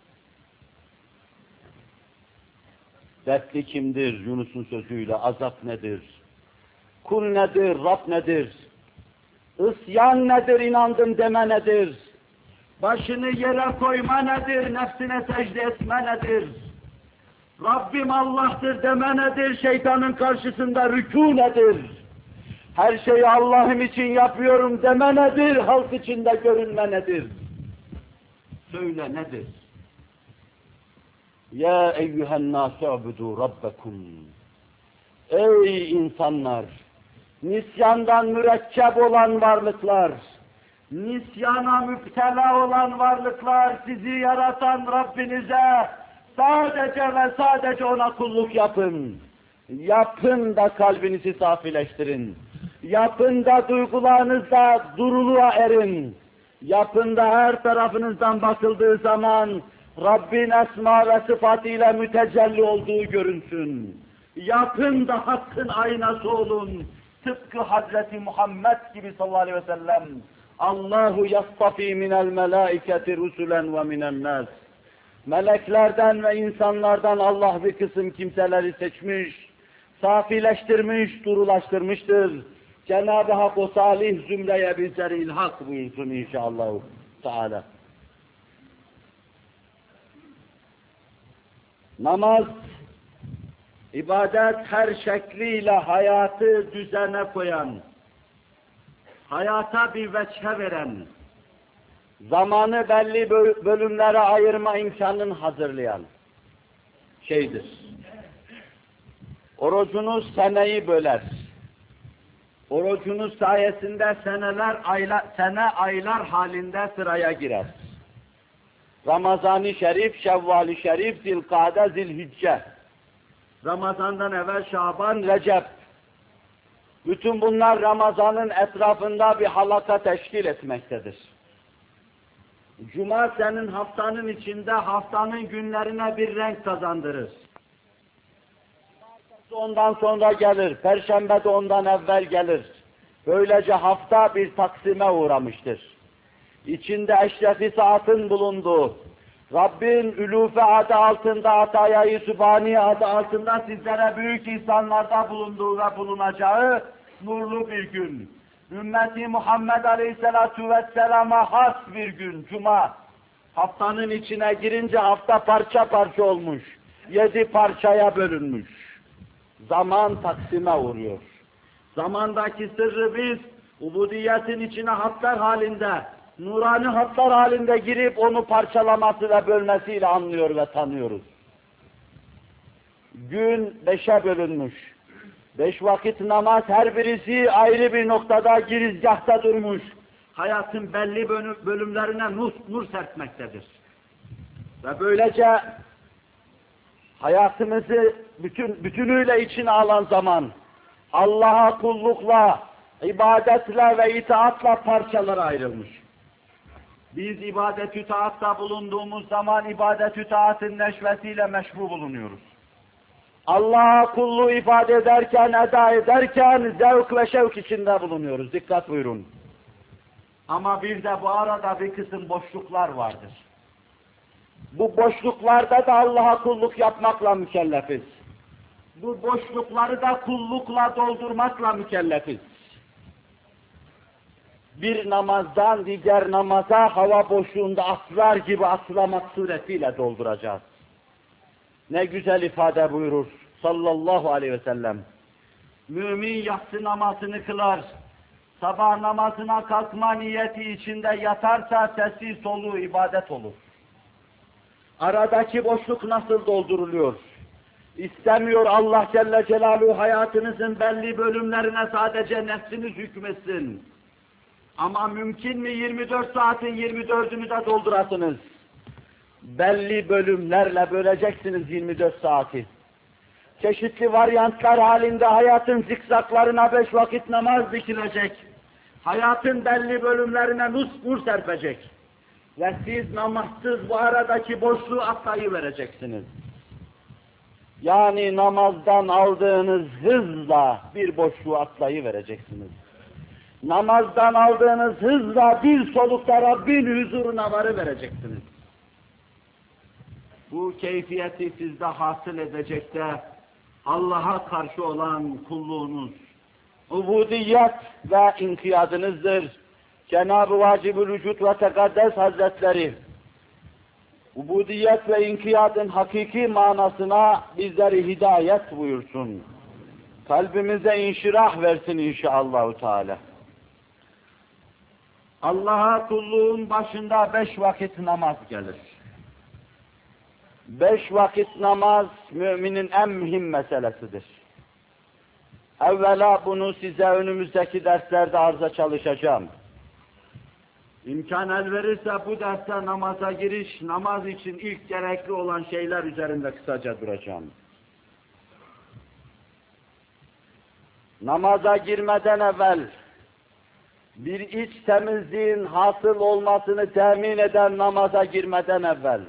Speaker 1: Dertli kimdir? Yunus'un sözüyle azap nedir? Kul nedir? Rab nedir? İsyan nedir? İnandım deme nedir? Başını yere koyma nedir? Nefsine secde etme nedir? Rabbim Allah'tır deme nedir? Şeytanın karşısında rükû nedir? Her şeyi Allah'ım için yapıyorum deme nedir? Halk içinde görünme nedir? Söyle nedir? Ya eyyühen nâsû ubudû rabbekum. Ey insanlar! Nisyandan mürekkep olan varlıklar, nisyana müptela olan varlıklar, sizi yaratan Rabbinize sadece ve sadece ona kulluk yapın. Yapın da kalbinizi safileştirin. Yapın da duygularınızda duruluğa erin. Yapın da her tarafınızdan bakıldığı zaman Rabbin esma ve sıfatıyla mütecelli olduğu görünsün. Yapın da hakkın aynası olun. Tıpkı Hazreti Muhammed gibi sallallahu aleyhi ve sellem. Allahu yastafi minel melaiketi rusulen ve minen nas. Meleklerden ve insanlardan Allah bir kısım kimseleri seçmiş, safileştirmiş, durulaştırmıştır. Cenab-ı Hak o salih zümreye bizleri ilhak buyursun inşallah. Teala. Namaz, ibadet her şekliyle hayatı düzene koyan, hayata bir veçhe veren, zamanı belli bölümlere ayırma imkanını hazırlayan şeydir. Orucunuz seneyi böler. Orucunuz sayesinde seneler, aylar, sene aylar halinde sıraya girer. Ramazan-ı Şerif, Şevval-i Şerif, Zilkade, Zilhicce. Ramazan'dan evvel Şaban, Recep. Bütün bunlar Ramazan'ın etrafında bir halaka teşkil etmektedir. Cuma senin haftanın içinde haftanın günlerine bir renk kazandırır. Ondan sonra gelir, Perşembe de ondan evvel gelir. Böylece hafta bir taksime uğramıştır. İçinde eşrefi saatın bulunduğu, Rabbin ülufe adı altında, Ataya-i Sübhani adı altında sizlere büyük ihsanlarda bulunduğu ve bulunacağı nurlu bir gün. Ümmeti Muhammed Aleyhisselatu Vesselam'a has bir gün, Cuma. Haftanın içine girince hafta parça parça olmuş, yedi parçaya bölünmüş. Zaman taksime uğruyor. Zamandaki sırrı biz, ubudiyetin içine hatlar halinde, nurani hatlar halinde girip onu parçalaması ve bölmesiyle anlıyor ve tanıyoruz. Gün beşe bölünmüş. Beş vakit namaz her birisi ayrı bir noktada girizgahta durmuş. Hayatın belli bölümlerine nur, nur serpmektedir. Ve böylece hayatımızı bütün bütünüyle içine alan zaman Allah'a kullukla, ibadetle ve itaatla parçalara ayrılmış. Biz ibadet-ü taatta bulunduğumuz zaman ibadet-ü taatın neşvesiyle meşru bulunuyoruz. Allah'a kulluğu ifade ederken, eda ederken zevk ve şevk içinde bulunuyoruz. Dikkat buyurun. Ama bir de bu arada bir kısım boşluklar vardır. Bu boşluklarda da Allah'a kulluk yapmakla mükellefiz. Bu boşlukları da kullukla doldurmakla mükellefiz. Bir namazdan diğer namaza hava boşluğunda atlar gibi atlamak suretiyle dolduracağız. Ne güzel ifade buyurur sallallahu aleyhi ve sellem. Mümin yatsı namazını kılar, sabah namazına kalkma niyeti içinde yatarsa sesi soluğu ibadet olur. Aradaki boşluk nasıl dolduruluyor? İstemiyor Allah Celle Celaluhu hayatınızın belli bölümlerine sadece nefsiniz hükmetsin. Ama mümkün mü yirmi dört saatin yirmi dördünü de doldurasınız? Belli bölümlerle böleceksiniz yirmi dört saati. çeşitli varyantlar halinde hayatın zikzaklarına beş vakit namaz dikilecek. Hayatın belli bölümlerine nus nur serpecek. Ve siz namazsız bu aradaki boşluğu atlayıvereceksiniz. Yani namazdan aldığınız hızla bir boşluğu atlayıvereceksiniz. Namazdan aldığınız hızla bir solukta Rabbin huzuruna varıvereceksiniz. Bu keyfiyeti sizde hasıl edecek de Allah'a karşı olan kulluğunuz, ubudiyet ve inkiyadınızdır. Cenab-ı Vacib-ül Vücud ve Tekaddes Hazretleri, ubudiyet ve inkiyadın hakiki manasına bizleri hidayet buyursun. Kalbimize inşirah versin inşallahü teala. Allah'a kulluğun başında beş vakit namaz gelir. Beş vakit namaz müminin en mühim meselesidir. Evvela bunu size önümüzdeki derslerde arza çalışacağım. İmkan el verirse bu derste namaza giriş, namaz için ilk gerekli olan şeyler üzerinde kısaca duracağım. Namaza girmeden evvel bir iç temizliğin hasıl olmasını temin eden namaza girmeden evvel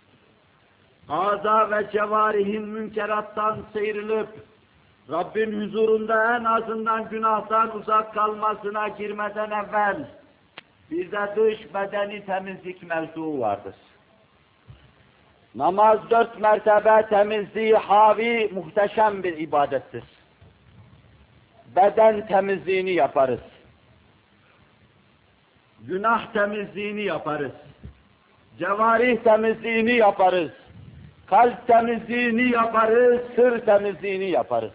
Speaker 1: ağza ve cevarihin münkerattan sıyrılıp Rabbin huzurunda en azından günahtan uzak kalmasına girmeden evvel bir de dış bedeni temizlik mevzuu vardır. Namaz dört mertebe temizliği havi muhteşem bir ibadettir. Beden temizliğini yaparız. Günah temizliğini yaparız. Cevarih temizliğini yaparız. Kalp temizliğini yaparız, sır temizliğini yaparız.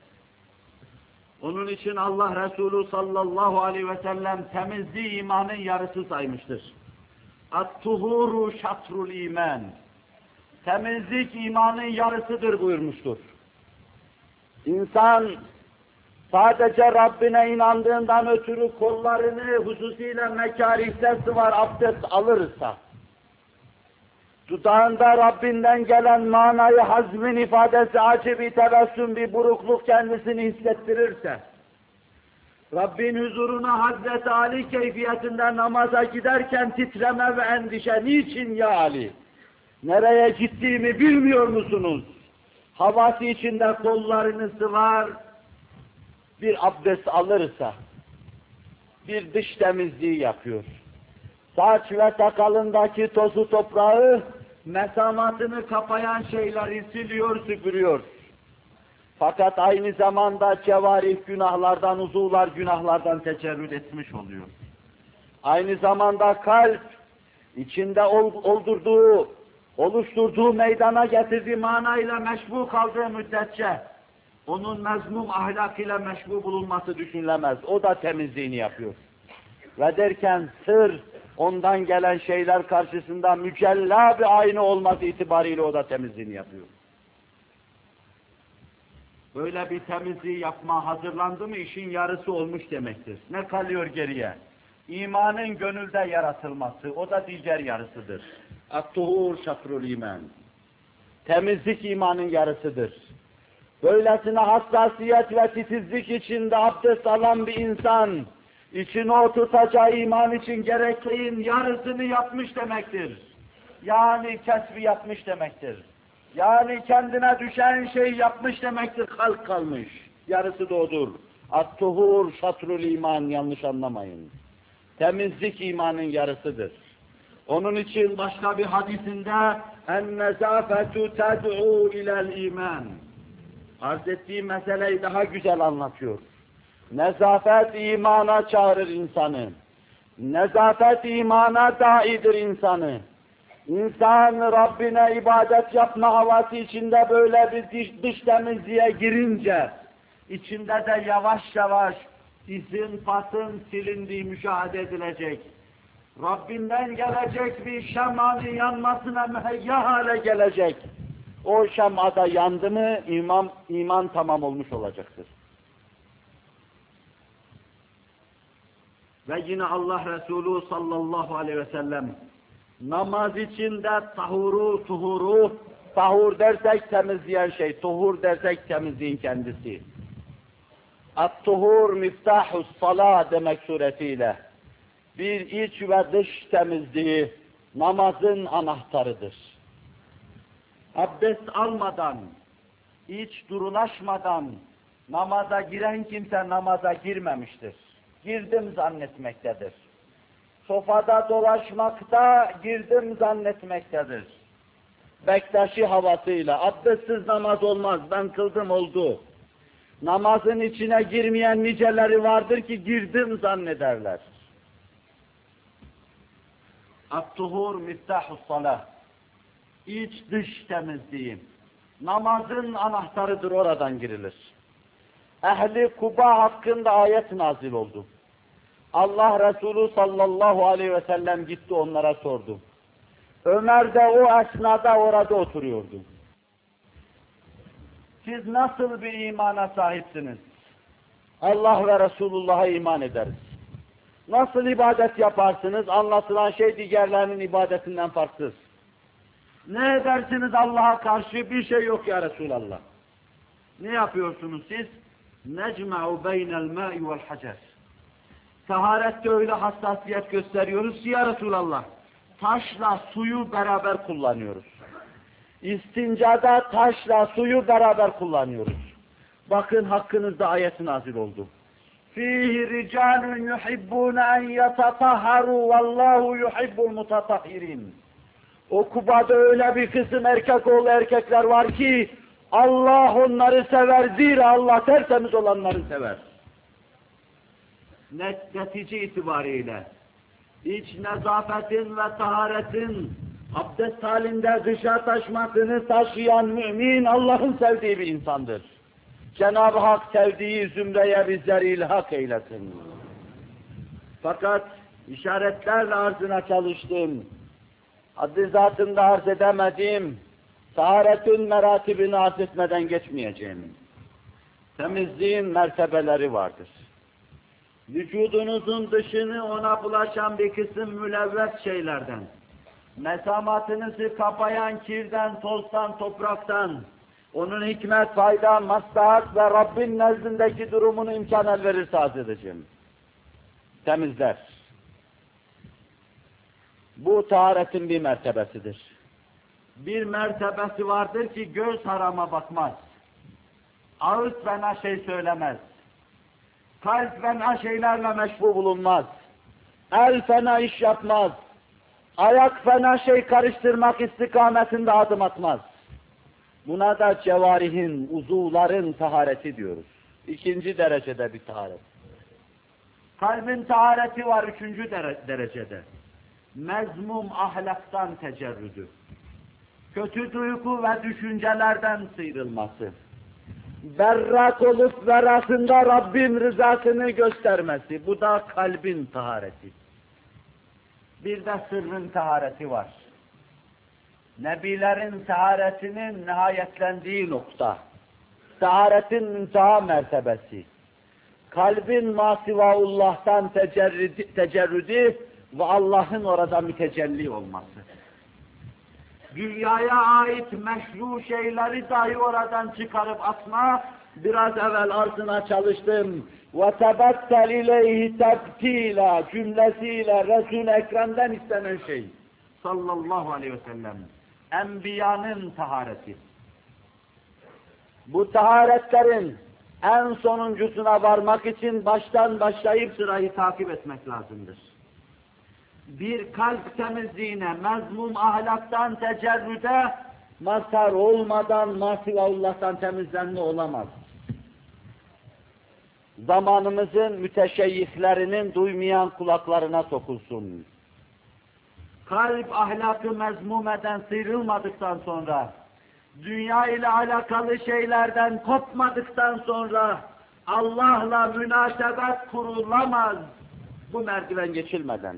Speaker 1: Onun için Allah Resulü sallallahu aleyhi ve sellem temizliği imanın yarısı saymıştır. At-tuhuru şatrul iman. Temizlik imanın yarısıdır buyurmuştur. İnsan sadece Rabbine inandığından ötürü kollarını hususiyle mekarihte sıvar abdest alırsa, dudağında Rabbinden gelen manayı hazmin ifadesi acı bir tebessüm, bir burukluk kendisini hissettirirse, Rabbin huzuruna Hazreti Ali keyfiyetinde namaza giderken titreme ve endişe, niçin ya Ali? Nereye gittiğimi bilmiyor musunuz? Havası içinde kollarını sıvar, bir abdest alırsa, bir dış temizliği yapıyor. Saç ve sakalındaki tozu toprağı, mesamatını kapayan şeyleri siliyor, süpürüyor. Fakat aynı zamanda cevarih günahlardan, uzuvlar günahlardan tecerrüt etmiş oluyor. Aynı zamanda kalp, içinde oldurduğu, oluşturduğu meydana getirdiği manayla meşbu kaldığı müddetçe, onun mezmum ahlakıyla meşbu bulunması düşünülemez. O da temizliğini yapıyor. Ve derken sır, ondan gelen şeyler karşısında mücella bir ayna olması itibariyle o da temizliğini yapıyor. Böyle bir temizliği yapma hazırlandı mı işin yarısı olmuş demektir. Ne kalıyor geriye? İmanın gönülde yaratılması, o da diğer yarısıdır. At-tuhur şatrul iman. Temizlik imanın yarısıdır. Böylesine hassasiyet ve titizlik içinde abdest alan bir insan, içine oturtacağı iman için gerekliğin yarısını yapmış demektir. Yani kesbi yapmış demektir. Yani kendine düşen şey yapmış demektir, halk kalmış. Yarısı da odur. At-tuhur şatrul iman, yanlış anlamayın. Temizlik imanın yarısıdır. Onun için başka bir hadisinde en-nezafetu ted'u ilel iman. Arz ettiği meseleyi daha güzel anlatıyor. Nezafet imana çağırır insanı. Nezafet imana daidir insanı. İnsan Rabbine ibadet yapma havası içinde böyle bir dış, dış temizliğe girince, içinde de yavaş yavaş izin pasın silindiği müşahede edilecek. Rabbinden gelecek bir şemanın yanmasına müheyya hale gelecek. O şemada yandı mı iman, iman tamam olmuş olacaktır. Ve yine Allah Resulü sallallahu aleyhi ve sellem namaz içinde tahuru, tuhuru, Tahur dersek temizleyen şey, tuhur dersek temizliğin kendisi. At-tuhur miftahus salah demek suretiyle. Bir iç ve dış temizliği namazın anahtarıdır. Abdest almadan, iç durulaşmadan namaza giren kimse namaza girmemiştir. Girdim zannetmektedir. Sofada dolaşmakta girdim zannetmektedir. Bektaşi havasıyla abdestsiz namaz olmaz, ben kıldım oldu. Namazın içine girmeyen niceleri vardır ki girdim zannederler. At-tuhur miftahus salah. İç dış temizliği. Namazın anahtarıdır, oradan girilir. Ehli Kuba hakkında ayet nazil oldu. Allah Resulü sallallahu aleyhi ve sellem gitti onlara sordu. Ömer de o esnada orada oturuyordu. Siz nasıl bir imana sahipsiniz? Allah ve Resulullah'a iman ederiz. Nasıl ibadet yaparsınız? Anlatılan şey diğerlerinin ibadetinden farksız. Ne edersiniz Allah'a karşı? Bir şey yok ya Resulallah. Ne yapıyorsunuz siz? Necma'u beynel ma'i vel hacer. Taharette öyle hassasiyet gösteriyoruz ki ya Resulallah, taşla suyu beraber kullanıyoruz. İstincada taşla suyu beraber kullanıyoruz. Bakın hakkınızda ayet nazil oldu. Fihi ricalun yuhibbune en yetatahharu vallahu yuhibbul mutatahhirin. O Kuba'da öyle bir kısım erkek oğlu erkekler var ki Allah onları sever, zira Allah tertemiz olanları sever. Net, netice itibariyle iç nezafetin ve taharetin abdest halinde dışa taşmasını taşıyan mümin Allah'ın sevdiği bir insandır. Cenab-ı Hak sevdiği zümreye bizleri ilhak eylesin. Fakat işaretlerle arzına çalıştım. Haddi zatında arz edemedim. Taharetün meratibini arz etmeden geçmeyeceğim. Temizliğin mertebeleri vardır. Vücudunuzun dışını ona bulaşan bir kısım mülevves şeylerden, mesamatınızı kapayan kirden, tozdan, topraktan, onun hikmet, fayda, maslahat ve Rabbin nezdindeki durumunu imkan el verirse arz edeceğim. Temizler. Bu taharetin bir mertebesidir. Bir mertebesi vardır ki göz harama bakmaz. Ağız fena şey söylemez. Kalp fena şeylerle meşbu bulunmaz. El fena iş yapmaz. Ayak fena şey karıştırmak istikametinde adım atmaz. Buna da cevarihin, uzuvların tahareti diyoruz. İkinci derecede bir taharet. Kalbin tahareti var üçüncü derecede. Mezmum ahlaktan tecerrüdü. Kötü duygu ve düşüncelerden sıyrılması. Berrak olup verasında Rabbin rızasını göstermesi. Bu da kalbin tahareti. Bir de sırrın tahareti var. Nebilerin taharetinin nihayetlendiği nokta. Taharetin münteha mertebesi. Kalbin masivaullah'tan tecerrüdi, tecerrüdi ve Allah'ın orada mütecelli olması. Dünyaya ait meşru şeyleri dahi oradan çıkarıp atma, biraz evvel arzına çalıştım. وَتَبَتَّلْ اِلَيْهِ تَبْتِيلًا cümlesiyle Resul-i Ekrem'den istenen şey. Sallallahu aleyhi ve sellem. Enbiyanın tahareti. Bu taharetlerin en sonuncusuna varmak için baştan başlayıp sırayı takip etmek lazımdır. Bir kalp temizliğine, mezmum ahlaktan tecerrüde mazhar olmadan masivahullah'tan temizlenme olamaz. Zamanımızın müteşeyyihlerinin duymayan kulaklarına sokulsun. Kalp ahlakı mezmum eden sıyrılmadıktan sonra, dünya ile alakalı şeylerden kopmadıktan sonra Allah'la münasebet kurulamaz bu merdiven geçilmeden.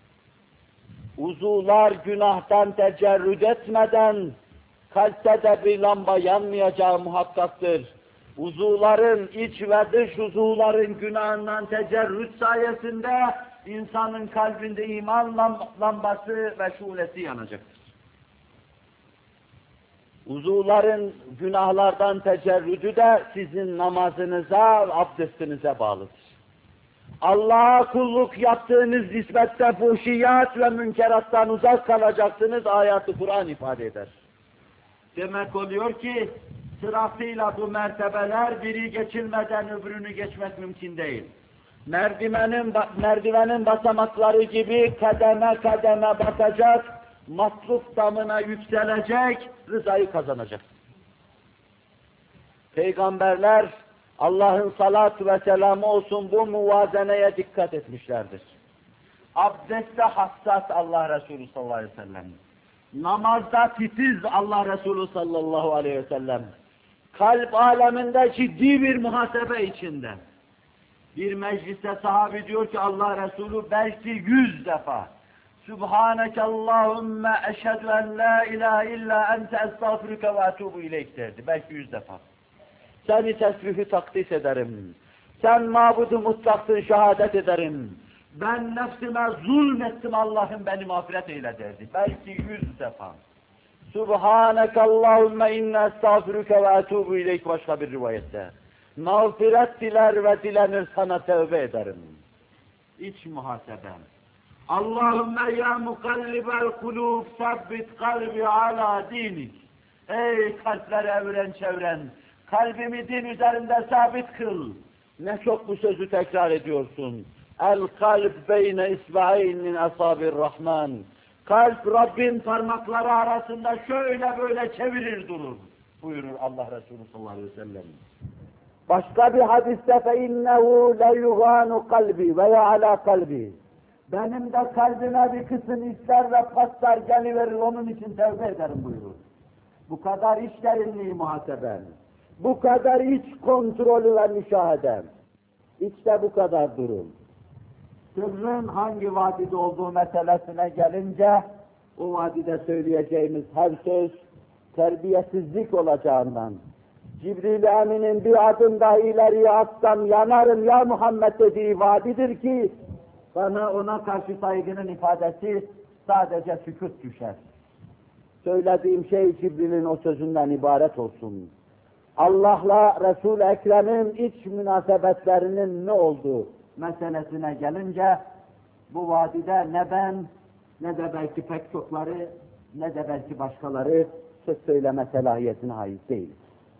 Speaker 1: Uzuvlar günahtan tecerrüt etmeden kalpte de bir lamba yanmayacağı muhakkaktır. Uzuvların, iç ve dış uzuvların günahından tecerrüt sayesinde insanın kalbinde iman lambası ve şulesi yanacaktır. Uzuvların günahlardan tecerrüdü de sizin namazınıza, abdestinize bağlıdır. Allah'a kulluk yaptığınız nispette fuhşiyat ve münkerattan uzak kalacaksınız, ayat-ı Kur'an ifade eder. Demek oluyor ki, sırasıyla bu mertebeler biri geçilmeden öbürünü geçmek mümkün değil. Merdivenin, merdivenin basamakları gibi kademe kademe basacak, matlub damına yükselecek, rızayı kazanacak. Peygamberler, Allah'ın salatü ve selamı olsun bu muvazeneye dikkat etmişlerdir. Abdestte hassas Allah Resulü sallallahu aleyhi ve sellem. Namazda titiz Allah Resulü sallallahu aleyhi ve sellem. Kalp aleminde ciddi bir muhasebe içinde. Bir mecliste sahabi diyor ki Allah Resulü belki yüz defa Sübhaneke Allahümme eşhedü en la ilahe illa ente estağfirüke ve etubu ileyk derdi. Belki yüz defa. Seni tesbihi takdis ederim. Sen mabudu mutlaksın, şehadet ederim. Ben nefsime zulmettim, Allah'ım beni mağfiret eyle derdi. Belki yüz defa. Subhaneke Allahümme inne estağfirüke ve etubu ileyk başka bir rivayette. Mağfiret diler ve dilenir sana tövbe ederim. İç muhasebem. Allahümme ya mukallibel kulub sabbit kalbi ala dinik. Ey kalpleri evren çevren, kalbimi din üzerinde sabit kıl. Ne çok bu sözü tekrar ediyorsun. El kalb beyne isba'in min asabir rahman. Kalp Rabbin parmakları arasında şöyle böyle çevirir durur. Buyurur Allah Resulü sallallahu aleyhi ve sellem. Başka bir hadiste فَاِنَّهُ لَيُغَانُ kalbi veya ala kalbi. Benim de kalbime bir kısım ister ve paslar geliverir, onun için tevbe ederim buyurur. Bu kadar iç derinliği muhasebem, bu kadar iç kontrolü ve müşahedem, içte bu kadar durum. Sırrın hangi vadide olduğu meselesine gelince, o vadide söyleyeceğimiz her söz terbiyesizlik olacağından, Cibril-i Emin'in bir adım daha ileriye atsam yanarım ya Muhammed dediği vadidir ki, bana ona karşı saygının ifadesi sadece sükût düşer. Söylediğim şey Cibril'in o sözünden ibaret olsun. Allah'la Resul-i Ekrem'in iç münasebetlerinin ne olduğu meselesine gelince, bu vadide ne ben, ne de belki pek çokları, ne de belki başkaları söz söyleme selahiyetine ait değiliz.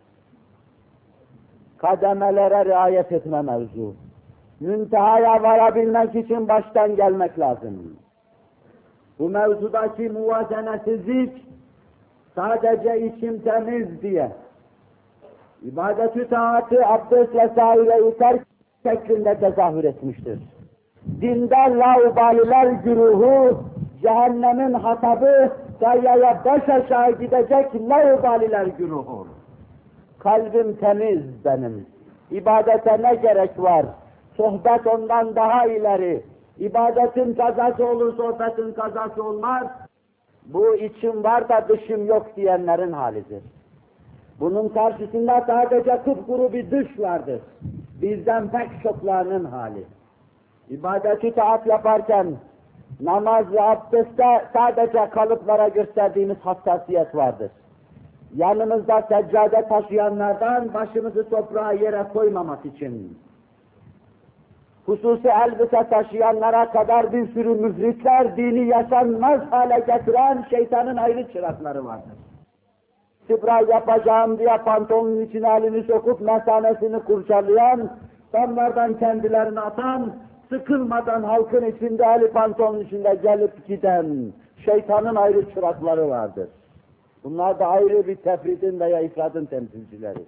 Speaker 1: Kademelere riayet etme mevzu. Müntehaya varabilmek için baştan gelmek lazım. Bu mevzudaki muvazenesizlik sadece içim temiz diye ibadet-ü taatı abdest vesaire terk şeklinde tezahür etmiştir. Dinde laubaliler güruhu, cehennemin hatabı, gayyaya baş aşağı gidecek laubaliler güruhu. Kalbim temiz benim. İbadete ne gerek var? Sohbet ondan daha ileri. İbadetin kazası olur, sohbetin kazası olmaz. Bu içim var da dışım yok diyenlerin halidir. Bunun karşısında sadece kupkuru bir dış vardır. Bizden pek çoklarının hali. İbadet-i taat yaparken, namaz ve abdestte sadece kalıplara gösterdiğimiz hassasiyet vardır. Yanımızda seccade taşıyanlardan başımızı toprağa yere koymamak için, hususi elbise taşıyanlara kadar bir sürü müfritler, dini yaşanmaz hale getiren şeytanın ayrı çırakları vardır. Sipray yapacağım diye pantolonun içine elini sokup mesanesini kurcalayan, damlardan kendilerini atan, sıkılmadan halkın içinde, eli pantolonun içinde gelip giden şeytanın ayrı çırakları vardır. Bunlar da ayrı bir tefridin veya ifradın temsilcileri.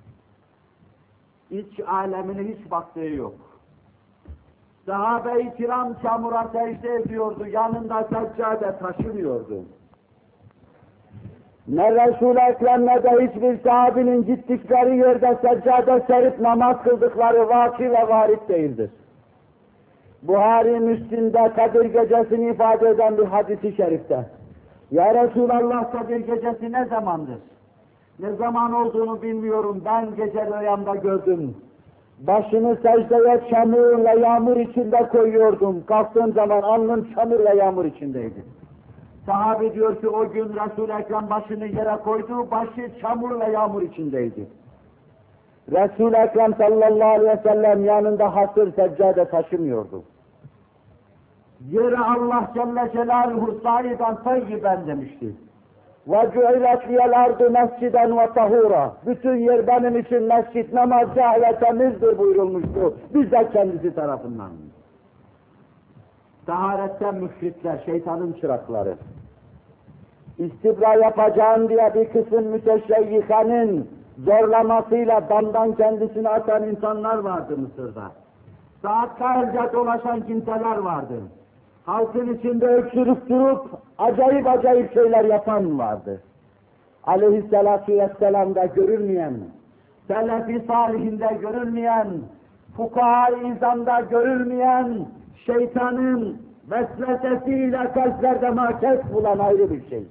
Speaker 1: İç alemine hiç baktığı yok. Sahabe-i kiram çamura secde ediyordu, yanında seccade taşımıyordu. Ne Resul-i Ekrem ne de hiçbir sahabinin gittikleri yerde seccade serip namaz kıldıkları vaki ve varit değildir. Buhari Müslim'de Kadir Gecesi'ni ifade eden bir hadis-i şerifte, ya Resulallah Kadir Gecesi ne zamandır? Ne zaman olduğunu bilmiyorum, ben gece rüyamda gördüm. Başını secdeye çamur ve yağmur içinde koyuyordum. Kalktığım zaman alnım çamur ve yağmur içindeydi.
Speaker 2: Sahabe diyor ki o gün Resul-i Ekrem başını yere koydu, başı çamur ve yağmur içindeydi.
Speaker 1: Resul-i Ekrem sallallahu aleyhi ve sellem yanında hasır seccade taşımıyordu.
Speaker 2: Yere Allah Celle Celaluhu sahiben tayyiben demişti.
Speaker 1: وَجُعِلَتْ لِيَ الْاَرْضُ مَسْجِدًا وَطَهُورًا. Bütün yer benim için mescid, namazgâh ve temizdir buyurulmuştu. Bizzat kendisi tarafından.
Speaker 2: Taharetten müşrikler, şeytanın
Speaker 1: çırakları. İstibra yapacağım diye bir kısım müteşeyyihenin zorlamasıyla damdan kendisini atan insanlar vardı Mısır'da.
Speaker 2: saatlerce dolaşan kimseler vardı.
Speaker 1: Halkın içinde öksürüp durup acayip acayip şeyler yapan vardı. Aleyhissalatu vesselam'da görülmeyen,
Speaker 2: Selefi salihinde görülmeyen, fukaha-i izamda görülmeyen,
Speaker 1: şeytanın vesvesesiyle kalplerde makes bulan ayrı bir şey.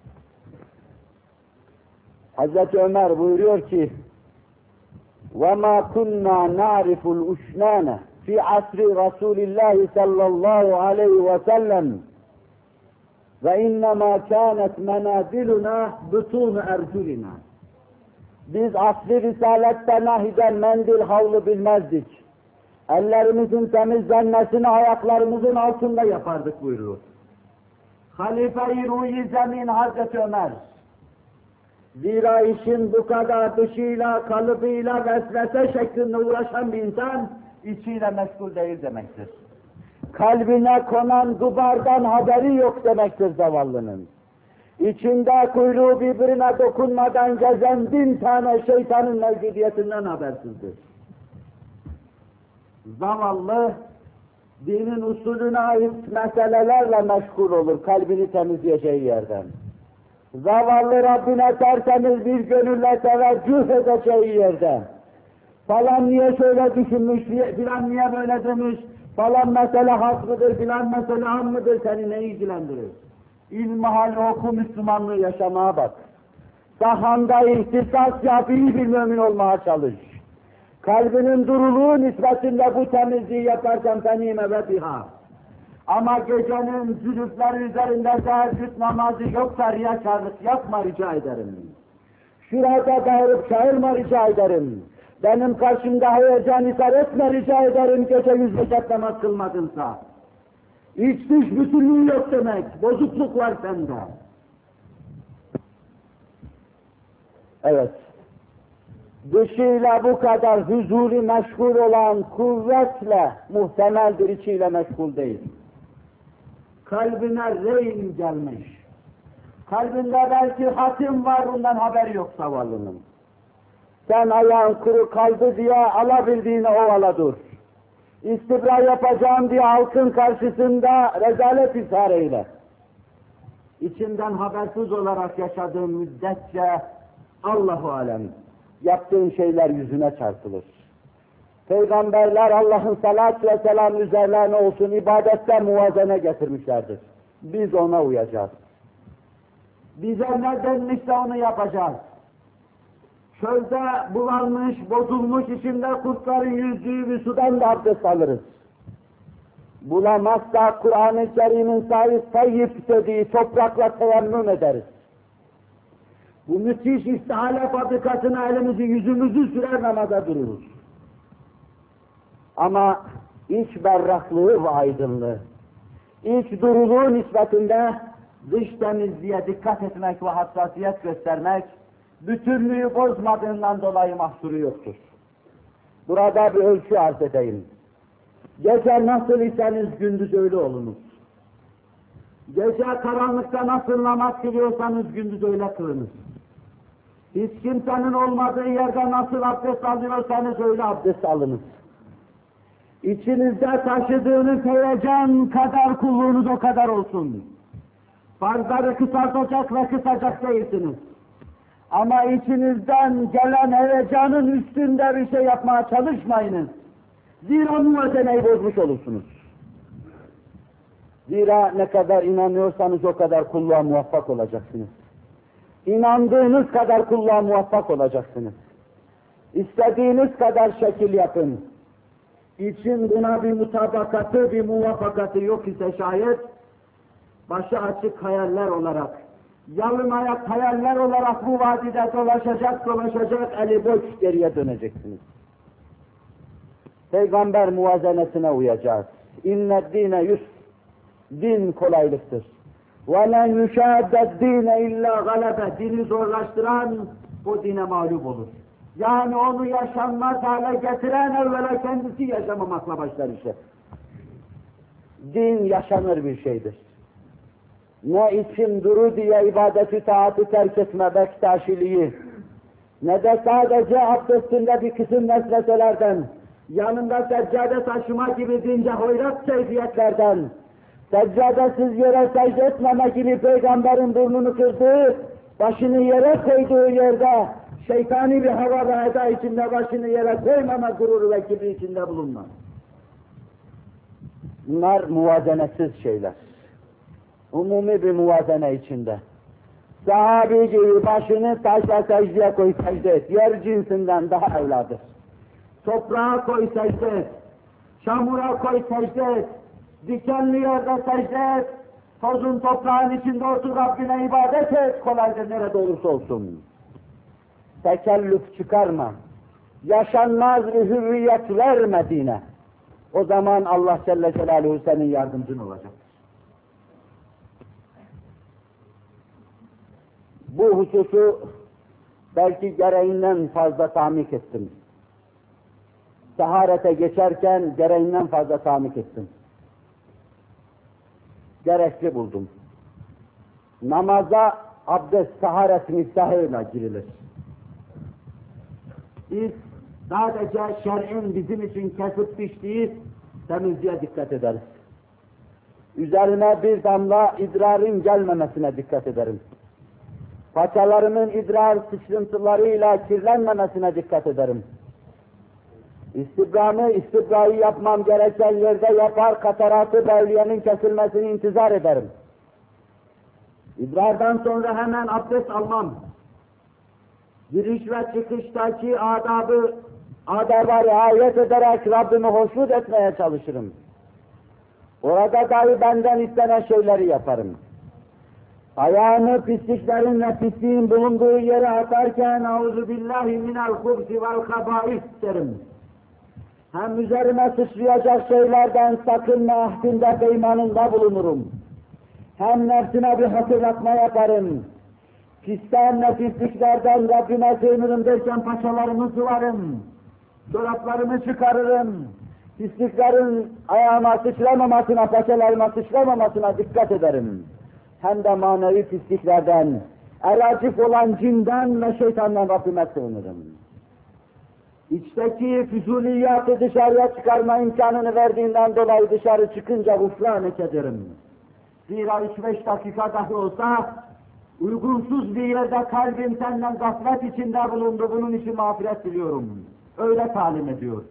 Speaker 1: Hazreti Ömer buyuruyor ki وَمَا كُنَّا نَعْرِفُ الْاُشْنَانَ fi asri Resulillah sallallahu aleyhi ve sellem ve innema kânet menaziluna butûn erculina. Biz asri risalette nahiden mendil havlu bilmezdik. Ellerimizin temizlenmesini ayaklarımızın altında yapardık buyuruyor.
Speaker 2: Halife-i Ruhi Zemin Hazreti Ömer.
Speaker 1: Zira işin bu kadar dışıyla, kalıbıyla, vesvese şeklinde uğraşan bir insan
Speaker 2: içiyle meşgul değil demektir.
Speaker 1: Kalbine konan dubardan haberi yok demektir zavallının. İçinde kuyruğu birbirine dokunmadan gezen bin tane şeytanın mevcudiyetinden habersizdir.
Speaker 2: Zavallı,
Speaker 1: dinin usulüne ait meselelerle meşgul olur kalbini temizleyeceği yerden. Zavallı Rabbine tertemiz bir gönülle teveccüh edeceği yerden. Falan niye şöyle düşünmüş, filan niye böyle demiş, falan mesele hak mıdır, filan mesele ham mıdır, seni ne ilgilendirir? İlmi hal oku, Müslümanlığı yaşamaya bak. Sahanda ihtisas yap, iyi bir mümin olmaya çalış. Kalbinin duruluğu nispetinde bu temizliği yaparsan fenime ve biha.
Speaker 2: Ama gecenin zülüfleri üzerinde teheccüd namazı yoksa riyakarlık yapma rica ederim.
Speaker 1: Şurada bağırıp çağırma rica ederim. Benim karşımda heyecan isar etme rica ederim gece yüz rekat namaz kılmadınsa. İç dış bütünlüğü yok demek, bozukluk var sende. Evet. Dışıyla bu kadar huzuri meşgul olan kuvvetle muhtemeldir, içiyle meşgul değil.
Speaker 2: Kalbine rehin gelmiş. Kalbinde belki hatim var, bundan haberi yok zavallının.
Speaker 1: Sen ayağın kuru kaldı diye alabildiğini ovala dur. İstibra yapacağım diye halkın karşısında rezalet izhar eyle.
Speaker 2: İçinden habersiz olarak yaşadığın müddetçe
Speaker 1: Allahu alem yaptığın şeyler yüzüne çarpılır. Peygamberler Allah'ın salat ve selam üzerlerine olsun ibadette muvazene getirmişlerdir. Biz ona uyacağız.
Speaker 2: Bize ne denmişse onu yapacağız. Çölde bulanmış, bozulmuş, içinde kurtların yüzdüğü bir sudan da abdest alırız. Bulamazsa Kur'an-ı Kerim'in sahip tayyip dediği toprakla teyemmüm ederiz. Bu müthiş istihale fabrikasına elimizi yüzümüzü sürer namaza dururuz. Ama iç berraklığı ve aydınlığı, iç duruluğu nispetinde dış temizliğe dikkat etmek ve hassasiyet göstermek, bütünlüğü bozmadığından dolayı mahsuru yoktur. Burada bir ölçü arz edeyim. Gece nasıl iseniz gündüz öyle olunuz. Gece karanlıkta nasıl namaz kılıyorsanız gündüz öyle kılınız. Hiç kimsenin olmadığı yerde nasıl abdest alıyorsanız öyle abdest alınız. İçinizde taşıdığınız heyecan kadar kulluğunuz o kadar olsun. Farzları kısaltacak ve kısacak değilsiniz. Ama içinizden gelen heyecanın üstünde bir şey yapmaya çalışmayınız. Zira muvazeneyi bozmuş olursunuz. Zira ne kadar inanıyorsanız o kadar kulluğa muvaffak olacaksınız. İnandığınız kadar kulluğa muvaffak olacaksınız. İstediğiniz kadar şekil yapın. İçin buna bir mutabakatı, bir muvaffakatı yok ise şayet, başı açık hayaller olarak, yalın ayak hayaller olarak bu vadide dolaşacak dolaşacak, eli boş geriye döneceksiniz. Peygamber muvazenesine uyacağız. İnne dine yusr. Din kolaylıktır. وَلَنْ يُشَادَ الدِّينَ اِلَّا غَلَبَ. Dini zorlaştıran o dine mağlup olur. Yani onu yaşanmaz hale getiren evvela kendisi yaşamamakla başlar işe. Din yaşanır bir şeydir. Ne için duru diye ibadeti taatı terk etme bektaşiliği, ne de sadece abdestinde bir kısım vesveselerden, yanında seccade taşıma gibi dince hoyrat keyfiyetlerden, seccadesiz yere secde etmeme gibi peygamberin burnunu kırdığı, başını yere koyduğu yerde, şeytani bir hava ve eda içinde başını yere koymama gururu ve kibri içinde bulunma. Bunlar muvazenesiz şeyler. Umumi bir muvazene içinde. Sahabi gibi başını taşla secdeye koy secde et. Yer cinsinden daha evladır. Toprağa koy secde et. Çamura koy secde et. Dikenli yerde secde et. Tozun toprağın içinde otur Rabbine ibadet et. Kolayca nerede olursa olsun. Tekellüf çıkarma. Yaşanmaz bir hürriyet verme dine. O zaman Allah Celle Celaluhu senin yardımcın olacak. Bu hususu belki gereğinden fazla tahmik ettim. Taharete geçerken gereğinden fazla tahmik ettim. Gerekli buldum. Namaza abdest, taharet miftahıyla girilir. Biz sadece şer'in bizim için kesip biçtiği temizliğe dikkat ederiz. Üzerine bir damla idrarın gelmemesine dikkat ederim. Paçalarımın idrar sıçrıntılarıyla kirlenmemesine dikkat ederim. İstibramı, istibrayı yapmam gereken yerde yapar, kataratı bevliyenin kesilmesini intizar ederim. İdrardan sonra hemen abdest almam. Giriş ve çıkıştaki adabı, adaba riayet ederek Rabbimi hoşnut etmeye çalışırım. Orada dahi benden istenen şeyleri yaparım. Ayağını pisliklerin ve pisliğin bulunduğu yere atarken "Auzu billahi minel hubsi vel habais" derim. Hem üzerime sıçrayacak şeylerden sakınma ahdinde beymanında bulunurum. Hem nefsime bir hatırlatma yaparım. Pisten ve pisliklerden Rabbime sığınırım derken paçalarımı sıvarım. Çoraplarımı çıkarırım. Pisliklerin ayağıma sıçramamasına, paçalarıma sıçramamasına dikkat ederim. Hem de manevi pisliklerden, eracif olan cinden ve şeytandan Rabbime sığınırım. İçteki füzuliyatı dışarıya çıkarma imkanını verdiğinden dolayı dışarı çıkınca gufranet ederim. Zira üç beş dakika dahi olsa, uygunsuz bir yerde kalbim senden gaflet içinde bulundu, bunun için mağfiret diliyorum. Öyle talim ediyor.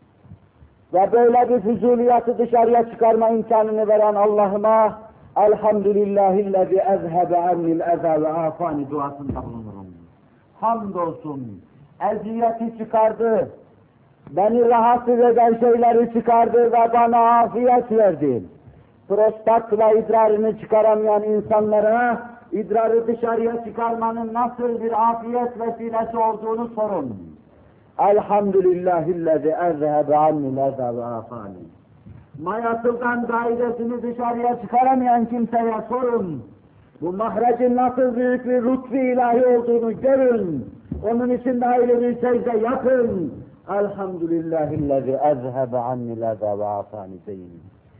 Speaker 2: Ve böyle bir füzuliyatı dışarıya çıkarma imkanını veren Allah'ıma "Elhamdülillahillezî ezhebe annil eza ve afani" duasında bulunurum. Hamdolsun, eziyeti çıkardı, beni rahatsız eden şeyleri çıkardı ve bana afiyet verdi. Prostatla idrarını çıkaramayan insanlara idrarı dışarıya çıkarmanın nasıl bir afiyet vesilesi olduğunu sorun. Elhamdülillahillezî ezhebe annil eza ve afani. Mayasıldan daidesini dışarıya çıkaramayan kimseye sorun. Bu mahrecin nasıl büyük bir lütfu ilahi olduğunu görün. Onun için de ayrı bir secde yapın. Elhamdülillahillezî ezhebe annil eza ve afani deyin.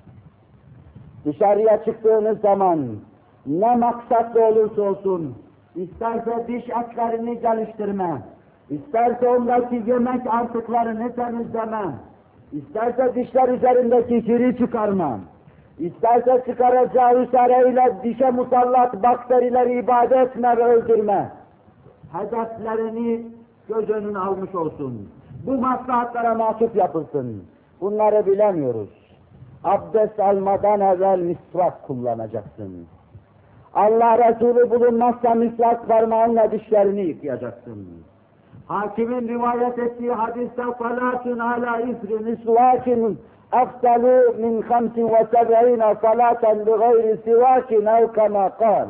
Speaker 2: Dışarıya çıktığınız zaman ne maksatlı olursa olsun, isterse diş etlerini geliştirme, isterse ondaki yemek artıklarını temizleme, İsterse dişler üzerindeki kiri çıkarma, isterse çıkaracağı üsareyle dişe musallat bakterileri ibadet etme ve öldürme. Hedeflerini göz önüne almış olsun. Bu maslahatlara mahsup yapılsın. Bunları bilemiyoruz. Abdest almadan evvel misvak kullanacaksın. Allah Resulü bulunmazsa misvak parmağınla dişlerini yıkayacaksın. Hakimin rivayet ettiği hadiste "Salatun ala isri misvakin أفضل من خمس وسبعين صلاة بغير سواك أو كما قال.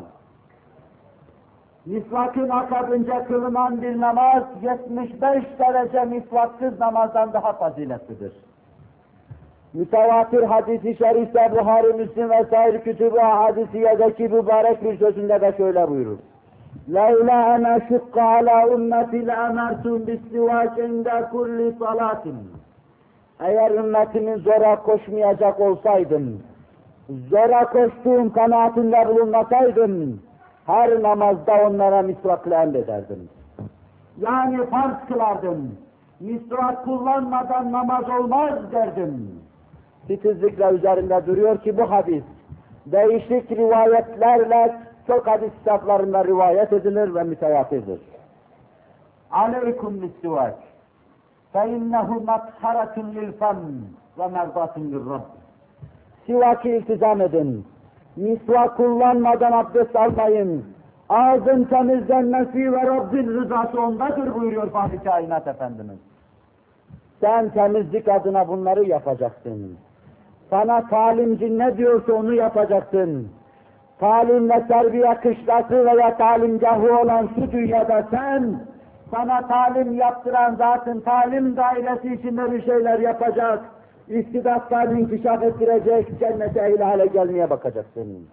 Speaker 2: Misvakın akabınca kılınan bir namaz, yetmiş beş derece misvaksız namazdan daha faziletlidir. Mütevatir hadis-i şerifte Buhari, Müslim vesaire kütüb-i hadisiyedeki mübarek bir sözünde de şöyle buyurur. لَوْلَا أَنَا شُقَّ عَلَى اُمَّتِ لَأَمَرْتُمْ بِالسِّوَاكِ عِنْدَ كُلِّ صَلَاتٍ. Eğer ümmetimin zora koşmayacak olsaydım, zora koştuğum kanaatinde bulunmasaydım, her namazda onlara misvakla emrederdim. Yani farz kılardım. Misvak kullanmadan namaz olmaz derdim. Titizlikle üzerinde duruyor ki bu hadis, değişik rivayetlerle çok hadis kitaplarında rivayet edilir ve mütevatirdir. Aleykum misvak. فَاِنَّهُ مَطْهَرَةٌ لِلْفَمْ وَمَرْضَةٌ لِلرَّبِّ. Sivaki iltizam edin. Misvak kullanmadan abdest almayın. Ağzın temizlenmesi ve Rabbin rızası ondadır buyuruyor Fahri Kainat Efendimiz. Sen temizlik adına bunları yapacaksın. Sana talimci ne diyorsa onu yapacaksın. Talim ve terbiye kışlası veya talimgahı olan şu dünyada sen, sana talim yaptıran zatın talim dairesi içinde bir şeyler yapacak, istidatlarını inkişaf ettirecek, cennete ehli hale gelmeye bakacaksın.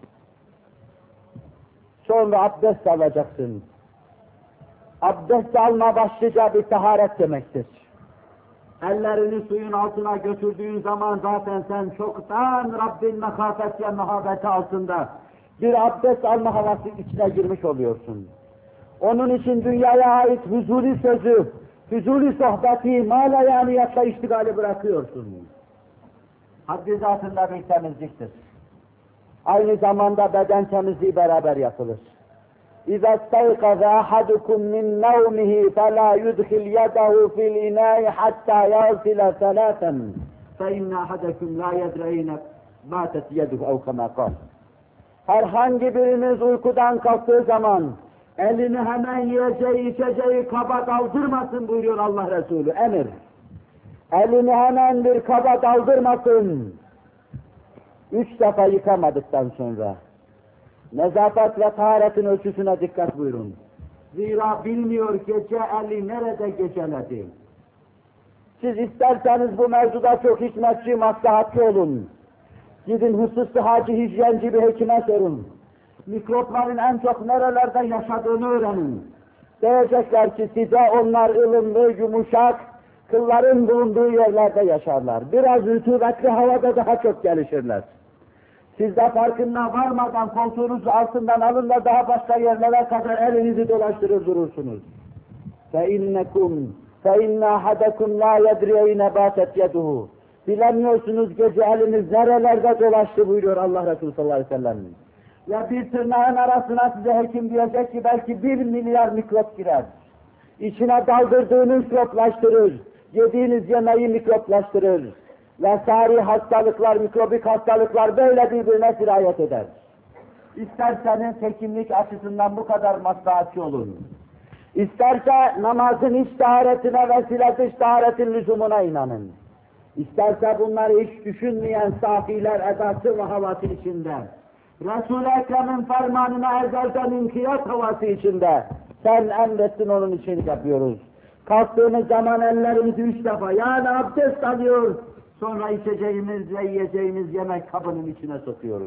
Speaker 2: Sonra abdest alacaksın. Abdest alma başlıca bir taharet demektir. Ellerini suyun altına götürdüğün zaman zaten sen çoktan Rabbin mekafet ve mehabeti altında bir abdest alma havası içine girmiş oluyorsun. Onun için dünyaya ait huzuri sözü, huzuri sohbeti, malayaniyatla iştigali bırakıyorsun. Haddi zatında bir temizliktir. Aynı zamanda beden temizliği beraber yapılır. اِذَا اسْتَيْقَظَ أَحَدُكُمْ مِنْ نَوْمِهِ فَلَا يُدْخِلْ يَدَهُ فِي الْإِنَاءِ حَتَّى يَغْسِلَ ثَلَاثًا فَإِنَّ أَحَدَكُمْ لَا يَدْرَيْنَ بَاتَتْ يَدُهُ اَوْ كَمَا قَالَ. Herhangi biriniz uykudan kalktığı zaman elini hemen yiyeceği, içeceği kaba daldırmasın buyuruyor Allah Resulü, emir. Elini hemen bir kaba daldırmasın. Üç defa yıkamadıktan sonra. Nezafet ve taharetin ölçüsüne dikkat buyurun. Zira bilmiyor gece eli nerede geceledi. Siz isterseniz bu mevzuda çok hikmetçi, maslahatlı olun. Gidin hususi hacı, hijyenci bir hekime sorun. Mikropların en çok nerelerde yaşadığını öğrenin. Diyecekler ki size onlar ılımlı, yumuşak, kılların bulunduğu yerlerde yaşarlar. Biraz rutubetli havada daha çok gelişirler. Siz de farkına varmadan koltuğunuzu altından alın da daha başka yerlere kadar elinizi dolaştırır durursunuz. فَاِنَّكُمْ فَاِنَّ اَحَدَكُمْ لَا يَدْرِيَيْنَ بَاتَتْ يَدُهُ. Bilemiyorsunuz gece eliniz nerelerde dolaştı buyuruyor Allah Resulü sallallahu aleyhi ve sellem. Ya bir tırnağın arasına size hekim diyecek ki belki bir milyar mikrop girer. İçine daldırdığınız mikroplaştırır, yediğiniz yemeği mikroplaştırır. Ve sari hastalıklar, mikrobik hastalıklar böyle birbirine sirayet eder. İsterseniz hekimlik açısından bu kadar maslahatçı olun. İsterse namazın iç taharetine vesile dış taharetin lüzumuna inanın. İsterse bunları hiç düşünmeyen safiler edası ve havası içinde, Resul-i Ekrem'in fermanına ezelden inkiyat havası içinde, sen emrettin onun için yapıyoruz. Kalktığımız zaman ellerimizi üç defa, yani abdest alıyor, sonra içeceğimiz ve yiyeceğimiz yemek kabının içine sokuyoruz.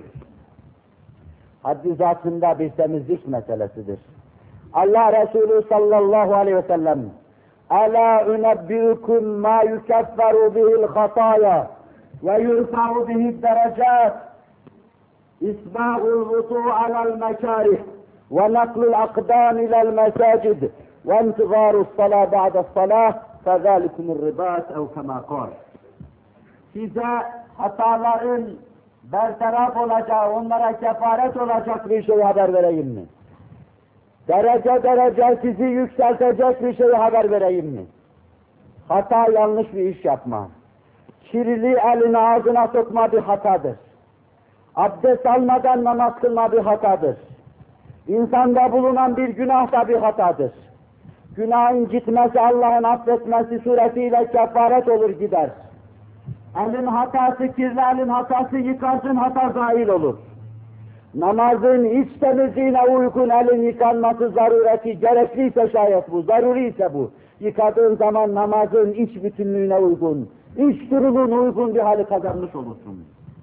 Speaker 2: Haddi zatında bir temizlik meselesidir. Allah Resulü sallallahu aleyhi ve sellem أَلَا اُنَبِّئُكُمْ مَا يُكَفَّرُ بِهِ الْخَطَايَا وَيُرْفَعُ بِهِ الدَّرَجَاتِ إِسْبَاغُ الْوُضُوءِ عَلَى الْمَكَارِهِ وَنَقْلُ الْأَقْدَامِ إِلَى الْمَسَاجِدِ وَانْتِظَارُ الصَّلَاةِ بَعْدَ الصَّلَاةِ فَذَلِكُمُ الرِّبَاطِ اَوْ كَمَا قَالَ. Size hataların bertaraf olacağı, onlara kefaret olacak bir şey haber vereyim mi? Derece derece sizi yükseltecek bir şey haber vereyim mi? Hata, yanlış bir iş yapma. Kirli elini ağzına sokma bir hatadır. Abdest almadan namaz kılma bir hatadır. İnsanda bulunan bir günah da bir hatadır. Günahın gitmesi, Allah'ın affetmesi suretiyle kefaret olur gider. Elin hatası, kirli elin hatası yıkarsın, hata zahil olur. Namazın iç temizliğine uygun elin yıkanması zarureti, gerekliyse şayet bu, zaruri ise bu. Yıkadığın zaman namazın iç bütünlüğüne uygun, iç duruluğuna uygun bir hali kazanmış olursun.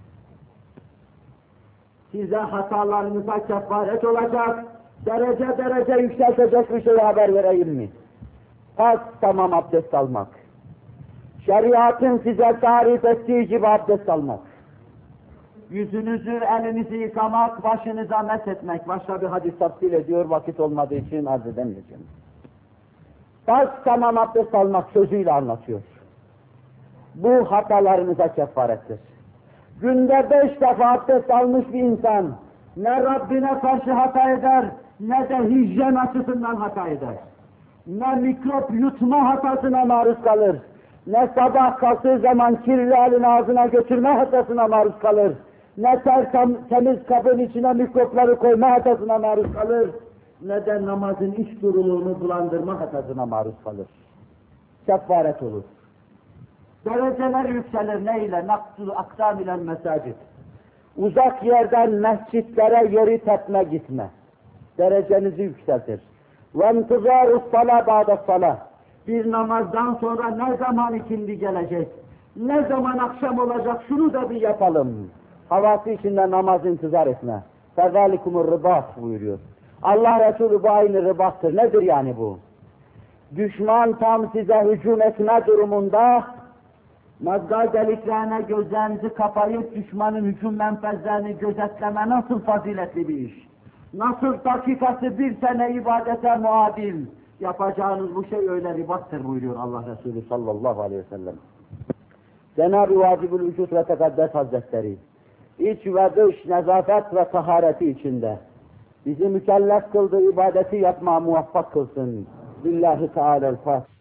Speaker 2: Size hatalarınıza kefaret olacak, derece derece yükseltecek bir şey haber vereyim mi? Tas tamam abdest almak. Şeriatın size tarif ettiği gibi abdest almak. Yüzünüzü, elinizi yıkamak, başınıza meshetmek. Başka bir hadis tafsil ediyor, vakit olmadığı için arz edemeyeceğim. Tas tamam abdest almak sözüyle anlatıyor. Bu hatalarınıza kefarettir. Günde beş defa abdest almış bir insan, ne Rabbine karşı hata eder, ne de hijyen açısından hata eder. Ne mikrop yutma hatasına maruz kalır, ne sabah kalktığı zaman kirli elini ağzına götürme hatasına maruz kalır, ne ter temiz kabın içine mikropları koyma hatasına maruz kalır, ne de namazın iç duruluğunu bulandırma hatasına maruz kalır. Kefaret olur. Dereceler yükselir neyle? Naksul aksam ile mesacid. Uzak yerden mescitlere yeri tepme gitme. Derecenizi yükseltir. وَاَنْتِظَارُ الصَّلَى بَعْدَ الصَّلَى. Bir namazdan sonra ne zaman ikindi gelecek? Ne zaman akşam olacak? Şunu da bir yapalım. Havası içinde namaz intizar etme. فَذَٰلِكُمُ الرِّبَاطِ buyuruyor. Allah Resulü bu aynı ribattır. Nedir yani bu? Düşman tam size hücum etme durumunda mazgal deliklerine gözlerinizi kapayıp düşmanın hücum menfezlerini gözetleme nasıl faziletli bir iş? Nasıl dakikası bir sene ibadete muadil? Yapacağınız bu şey öyle ribattır buyuruyor Allah Resulü sallallahu aleyhi ve sellem. Cenab-ı Vacibül Vücud ve Tekaddes Hazretleri, iç ve dış nezafet ve tahareti içinde bizi mükellef kıldığı ibadeti yapmaya muvaffak kılsın. Billahi Teala'l-Fatiha.